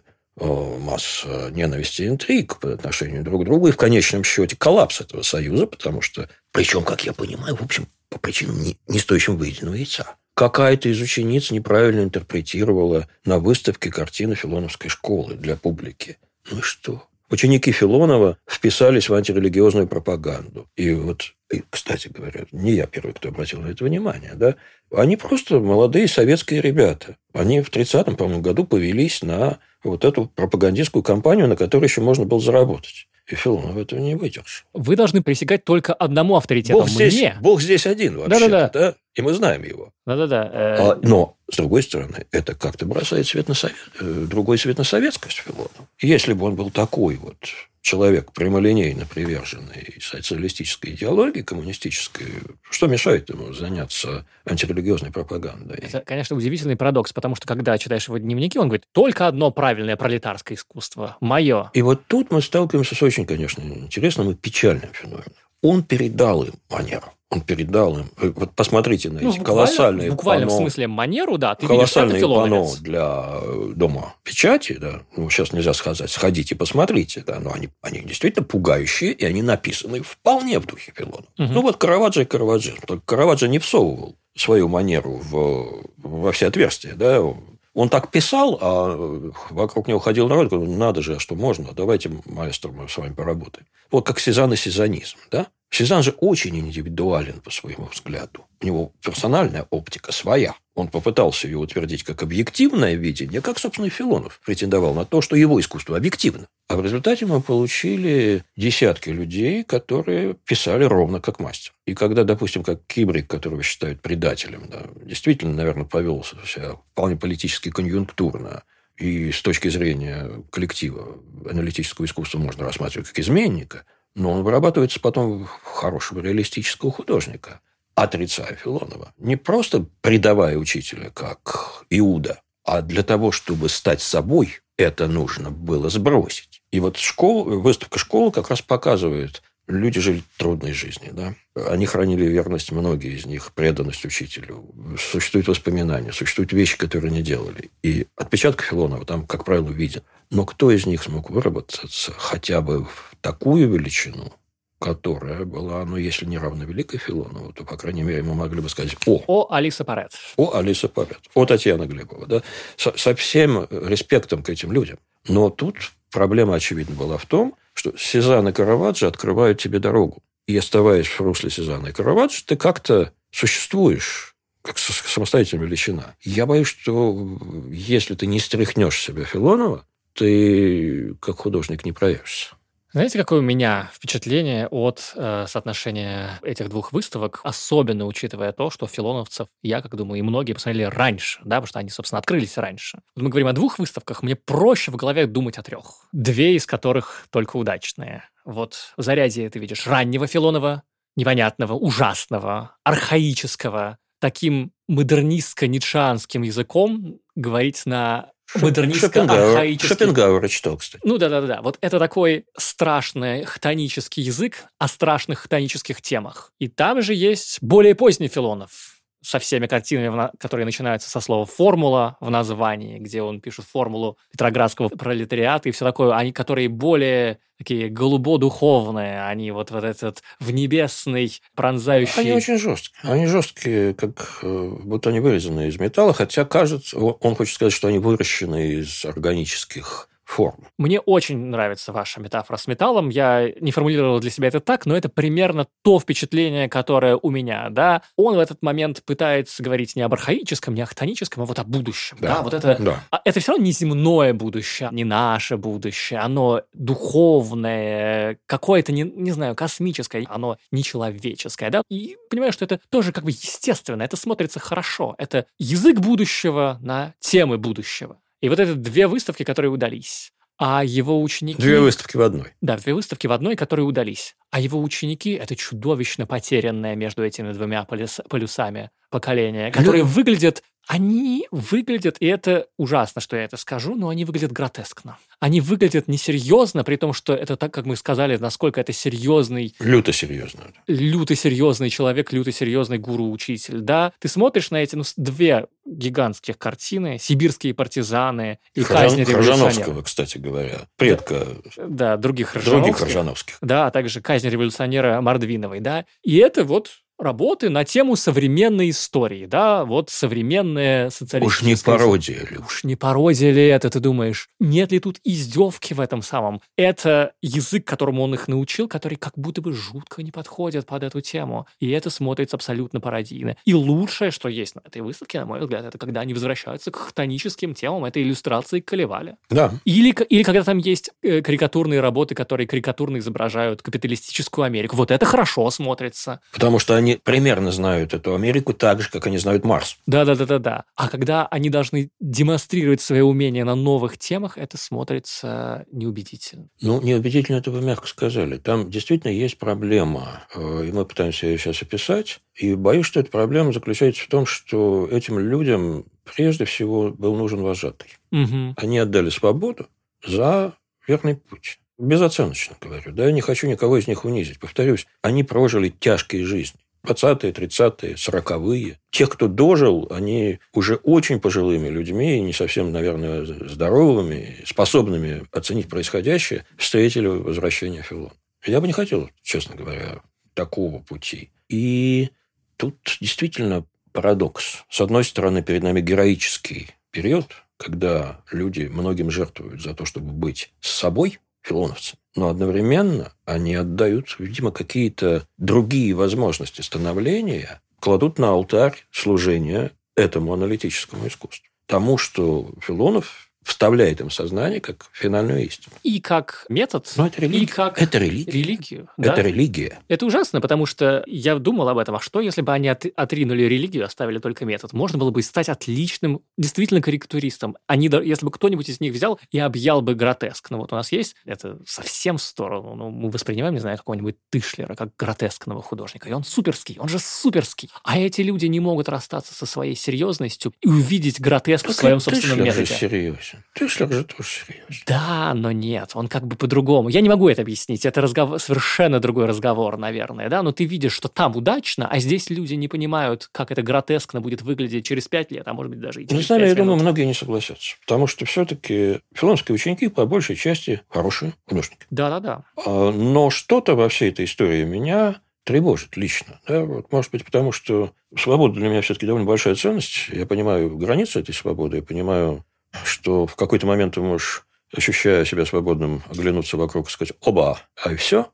масса ненависти и интриг по отношению друг к другу, и в конечном счете коллапс этого союза, потому что, причем, как я понимаю, в общем, по причинам не стоящим выеденного яйца. Какая-то из учениц неправильно интерпретировала на выставке картины Филоновской школы для публики. Ну и что? Ученики Филонова вписались в антирелигиозную пропаганду. И вот, кстати говоря, не я первый, кто обратил на это внимание, да? Они просто молодые советские ребята. Они в 30-м, по-моему, году повелись на вот эту пропагандистскую кампанию, на которой еще можно было заработать. И Филонов этого не выдержал. Вы должны присягать только одному авторитету. Бог здесь один вообще-то, да? И мы знаем его. Да-да-да. Но, с другой стороны, это как-то бросает другой свет на советскость Филонова. Если бы он был такой вот человек, прямолинейно приверженный социалистической идеологии, коммунистической, что мешает ему заняться антирелигиозной пропагандой? Это, конечно, удивительный парадокс, потому что, когда читаешь его дневники, он говорит, только одно правильное пролетарское искусство, мое. И вот тут мы сталкиваемся с очень, конечно, интересным и печальным феноменом. Он передал им манеру. Он передал им... Вот посмотрите на эти колоссальные панно. В буквальном смысле манеру, да. Ты видишь, это панно для дома печати, да. Ну, сейчас нельзя сказать, сходите, посмотрите, да. Но они действительно пугающие, и они написаны вполне в духе Филонова. Ну, вот Караваджо и Караваджо. Только Караваджо не всовывал свою манеру во все отверстия, да. Он так писал, а вокруг него ходил народ, говорил, надо же, а что можно, давайте, маэстро, мы с вами поработаем. Вот как Сезанн и сезанизм, да? Сезанн же очень индивидуален по своему взгляду. У него персональная оптика своя. Он попытался ее утвердить как объективное видение, как, собственно, и Филонов претендовал на то, что его искусство объективно. А в результате мы получили десятки людей, которые писали ровно как мастер. И когда, допустим, как Кибрик, которого считают предателем, да, действительно, наверное, повел себя вполне политически конъюнктурно, и с точки зрения коллектива аналитического искусства можно рассматривать как изменника, но он вырабатывается потом в хорошего реалистического художника, отрицая Филонова. Не просто предавая учителя, как Иуда, а для того, чтобы стать собой, это нужно было сбросить. И вот выставка школы как раз показывает, люди жили трудной жизнью, да? Они хранили верность, многие из них, преданность учителю. Существуют воспоминания, существуют вещи, которые не делали. И отпечаток Филонова там, как правило, виден. Но кто из них смог выработаться хотя бы в такую величину, которая была, ну, если не равно великой Филонову, то, по крайней мере, мы могли бы сказать О Алиса Парет. О Алиса Парет. О Татьяна Глебова. Да? Со всем респектом к этим людям. Но тут проблема, очевидно, была в том, что Сезанн и Караваджо открывают тебе дорогу. И оставаясь в русле Сезанна и Караваджо, ты как-то существуешь как самостоятельная величина. Я боюсь, что если ты не стряхнешь себя Филонова, ты как художник не проявишься. Знаете, какое у меня впечатление от соотношения этих двух выставок, особенно учитывая то, что филоновцев, я, как думаю, и многие посмотрели раньше, да, потому что они, собственно, открылись раньше. Вот мы говорим о двух выставках, мне проще в голове думать о 3. 2 из которых только удачные. Вот в «Заряде» ты видишь раннего Филонова, непонятного, ужасного, архаического, таким модернистско-ницшеанским языком говорить на модернистско-архаический. Шопенгауэра читал, кстати. Ну да. Вот это такой страшный хтонический язык о страшных хтонических темах. И там же есть более поздний Филонов со всеми картинами, которые начинаются со слова «формула» в названии, где он пишет формулу петроградского пролетариата и все такое, они, которые более такие голубо-духовные, они вот этот в небесный пронзающий... Они очень жесткие. Они жесткие, как будто они вырезаны из металла, хотя, кажется, он хочет сказать, что они выращены из органических форм. Мне очень нравится ваша метафора с металлом. Я не формулировал для себя это так, но это примерно то впечатление, которое у меня, да. Он в этот момент пытается говорить не об архаическом, не о хтоническом, а вот о будущем. Да, вот это... Да. Это все равно не земное будущее, не наше будущее. Оно духовное, какое-то, не знаю, космическое, оно нечеловеческое, да. И понимаю, что это тоже как бы естественно, это смотрится хорошо. Это язык будущего на темы будущего. И вот это 2 выставки, которые удались. А его ученики... 2 выставки в одной. Да, 2 выставки в одной, которые удались. А его ученики – это чудовищно потерянное между этими 2 полюсами поколения, которые выглядят... Они выглядят, и это ужасно, что я это скажу, но они выглядят гротескно. Они выглядят несерьезно, при том, что это так, как мы сказали, насколько это серьезный... Люто серьезно. Люто серьезный человек, люто серьезный гуру-учитель, да? Ты смотришь на эти 2 гигантских картины, «Сибирские партизаны» и «Казнь революционера». Ржановского, кстати говоря, предка... Да, других Ржановских. Да, а также «Казнь революционера» Мордвиновой, да? И это вот... работы на тему современной истории, да, вот современная социалистическая... Уж не пародия ли? Уж не пародия ли это, ты думаешь? Нет ли тут издевки в этом самом? Это язык, которому он их научил, который как будто бы жутко не подходит под эту тему. И это смотрится абсолютно пародийно. И лучшее, что есть на этой выставке, на мой взгляд, это когда они возвращаются к хтоническим темам, это иллюстрации Калеваля. Да. Или когда там есть карикатурные работы, которые карикатурно изображают капиталистическую Америку. Вот это хорошо смотрится. Потому что они примерно знают эту Америку так же, как они знают Марс. Да. А когда они должны демонстрировать свое умение на новых темах, это смотрится неубедительно. Ну, неубедительно это вы мягко сказали. Там действительно есть проблема, и мы пытаемся ее сейчас описать. И боюсь, что эта проблема заключается в том, что этим людям прежде всего был нужен вожатый. Угу. Они отдали свободу за верный путь. Безоценочно говорю. Да, я не хочу никого из них унизить. Повторюсь, они прожили тяжкие жизни. 20-е, 30-е, 40-е. Те, кто дожил, они уже очень пожилыми людьми, не совсем, наверное, здоровыми, способными оценить происходящее, встретили возвращение Филона. Я бы не хотел, честно говоря, такого пути. И тут действительно парадокс. С одной стороны, перед нами героический период, когда люди многим жертвуют за то, чтобы быть с собой, филоновцы, но одновременно они отдают, видимо, какие-то другие возможности становления, кладут на алтарь служения этому аналитическому искусству. Тому, что Филонов вставляет им в сознание как финальную истину. И как метод, это религия. И как это религия. Религию. Это да? религия. Это ужасно, потому что я думал об этом. А что, если бы они отринули религию, оставили только метод? Можно было бы стать отличным, действительно карикатуристом. Если бы кто-нибудь из них взял и объял бы гротеск. Ну вот у нас есть, это совсем в сторону. Ну, мы воспринимаем, не знаю, какого-нибудь Тышлера как гротескного художника. И он суперский, он же суперский. А эти люди не могут расстаться со своей серьезностью и увидеть гротеск в своем собственном методе. Серьезен. Тышлер же тоже серьезен. Да, но нет, он как бы по-другому. Я не могу это объяснить, это совершенно другой разговор, наверное, да, но ты видишь, что там удачно, а здесь люди не понимают, как это гротескно будет выглядеть через 5 лет, а может быть даже и через 5 минут. Я думаю, многие не согласятся, потому что все-таки филоновские ученики по большей части хорошие художники. Да. Но что-то во всей этой истории меня тревожит лично. Да? Вот, может быть, потому что свобода для меня все-таки довольно большая ценность. Я понимаю границы этой свободы, я понимаю, что в какой-то момент ты можешь, ощущая себя свободным, оглянуться вокруг и сказать «оба», а и все.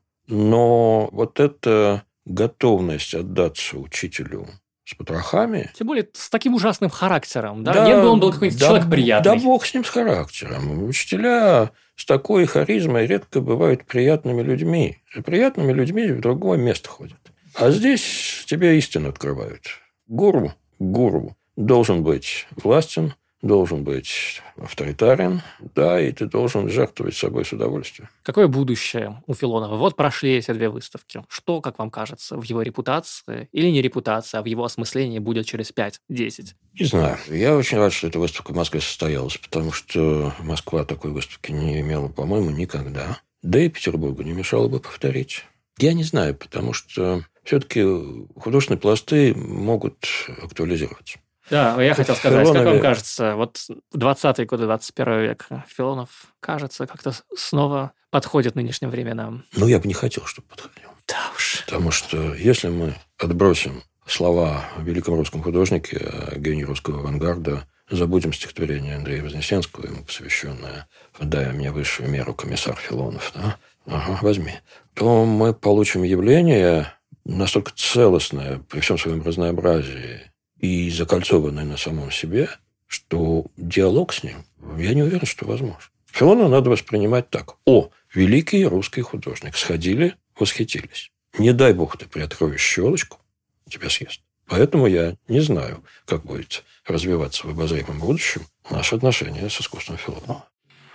Но вот эта готовность отдаться учителю с потрохами... Тем более с таким ужасным характером. Да? Нет бы он был какой-нибудь человек приятный. Да бог с ним, с характером. Учителя с такой харизмой редко бывают приятными людьми. И приятными людьми в другое место ходят. А здесь тебе истину открывают. Гуру должен быть властен, должен быть авторитарен, да, и ты должен жертвовать собой с удовольствием. Какое будущее у Филонова? Вот прошли эти 2 выставки. Что, как вам кажется, в его репутации или не репутации, а в его осмыслении будет через 5-10? Не знаю. Я очень рад, что эта выставка в Москве состоялась, потому что Москва такой выставки не имела, по-моему, никогда. Да и Петербургу не мешало бы повторить. Я не знаю, потому что все-таки художественные пласты могут актуализироваться. Да, я хотел сказать, как вам кажется, вот 20-е годы 21 века Филонов, кажется, как-то снова подходит нынешним временам? Я бы не хотел, чтобы подходил. Да уж. Потому что если мы отбросим слова о великом русском художнике, о гении русского авангарда, забудем стихотворение Андрея Вознесенского, ему посвященное «Дай мне высшую меру, комиссар Филонов», да? Ага, возьми. То мы получим явление настолько целостное при всем своем разнообразии и закольцованное на самом себе, что диалог с ним, я не уверен, что возможен. Филонова надо воспринимать так. Великий русский художник. Сходили, восхитились. Не дай бог ты приоткроешь щелочку, тебя съест. Поэтому я не знаю, как будет развиваться в обозримом будущем наше отношение с искусством Филонова.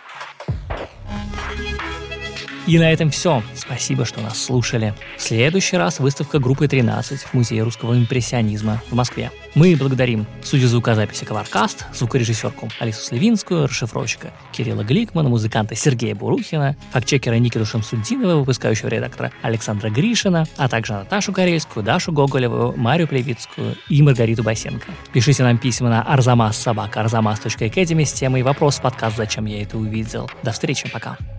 И на этом все. Спасибо, что нас слушали. В следующий раз выставка группы 13 в Музее русского импрессионизма в Москве. Мы благодарим судью звукозаписи «Коваркаст», звукорежиссерку Алису Сливинскую, расшифровщика Кирилла Гликмана, музыканта Сергея Бурухина, фактчекера Никиту Шамсуддинова, выпускающего редактора Александра Гришина, а также Наташу Карельскую, Дашу Гоголеву, Марию Плевицкую и Маргариту Басенко. Пишите нам письма на arzamas@arzamas.academy с темой «Вопрос подкаст. Зачем я это увидел?». До встречи, пока.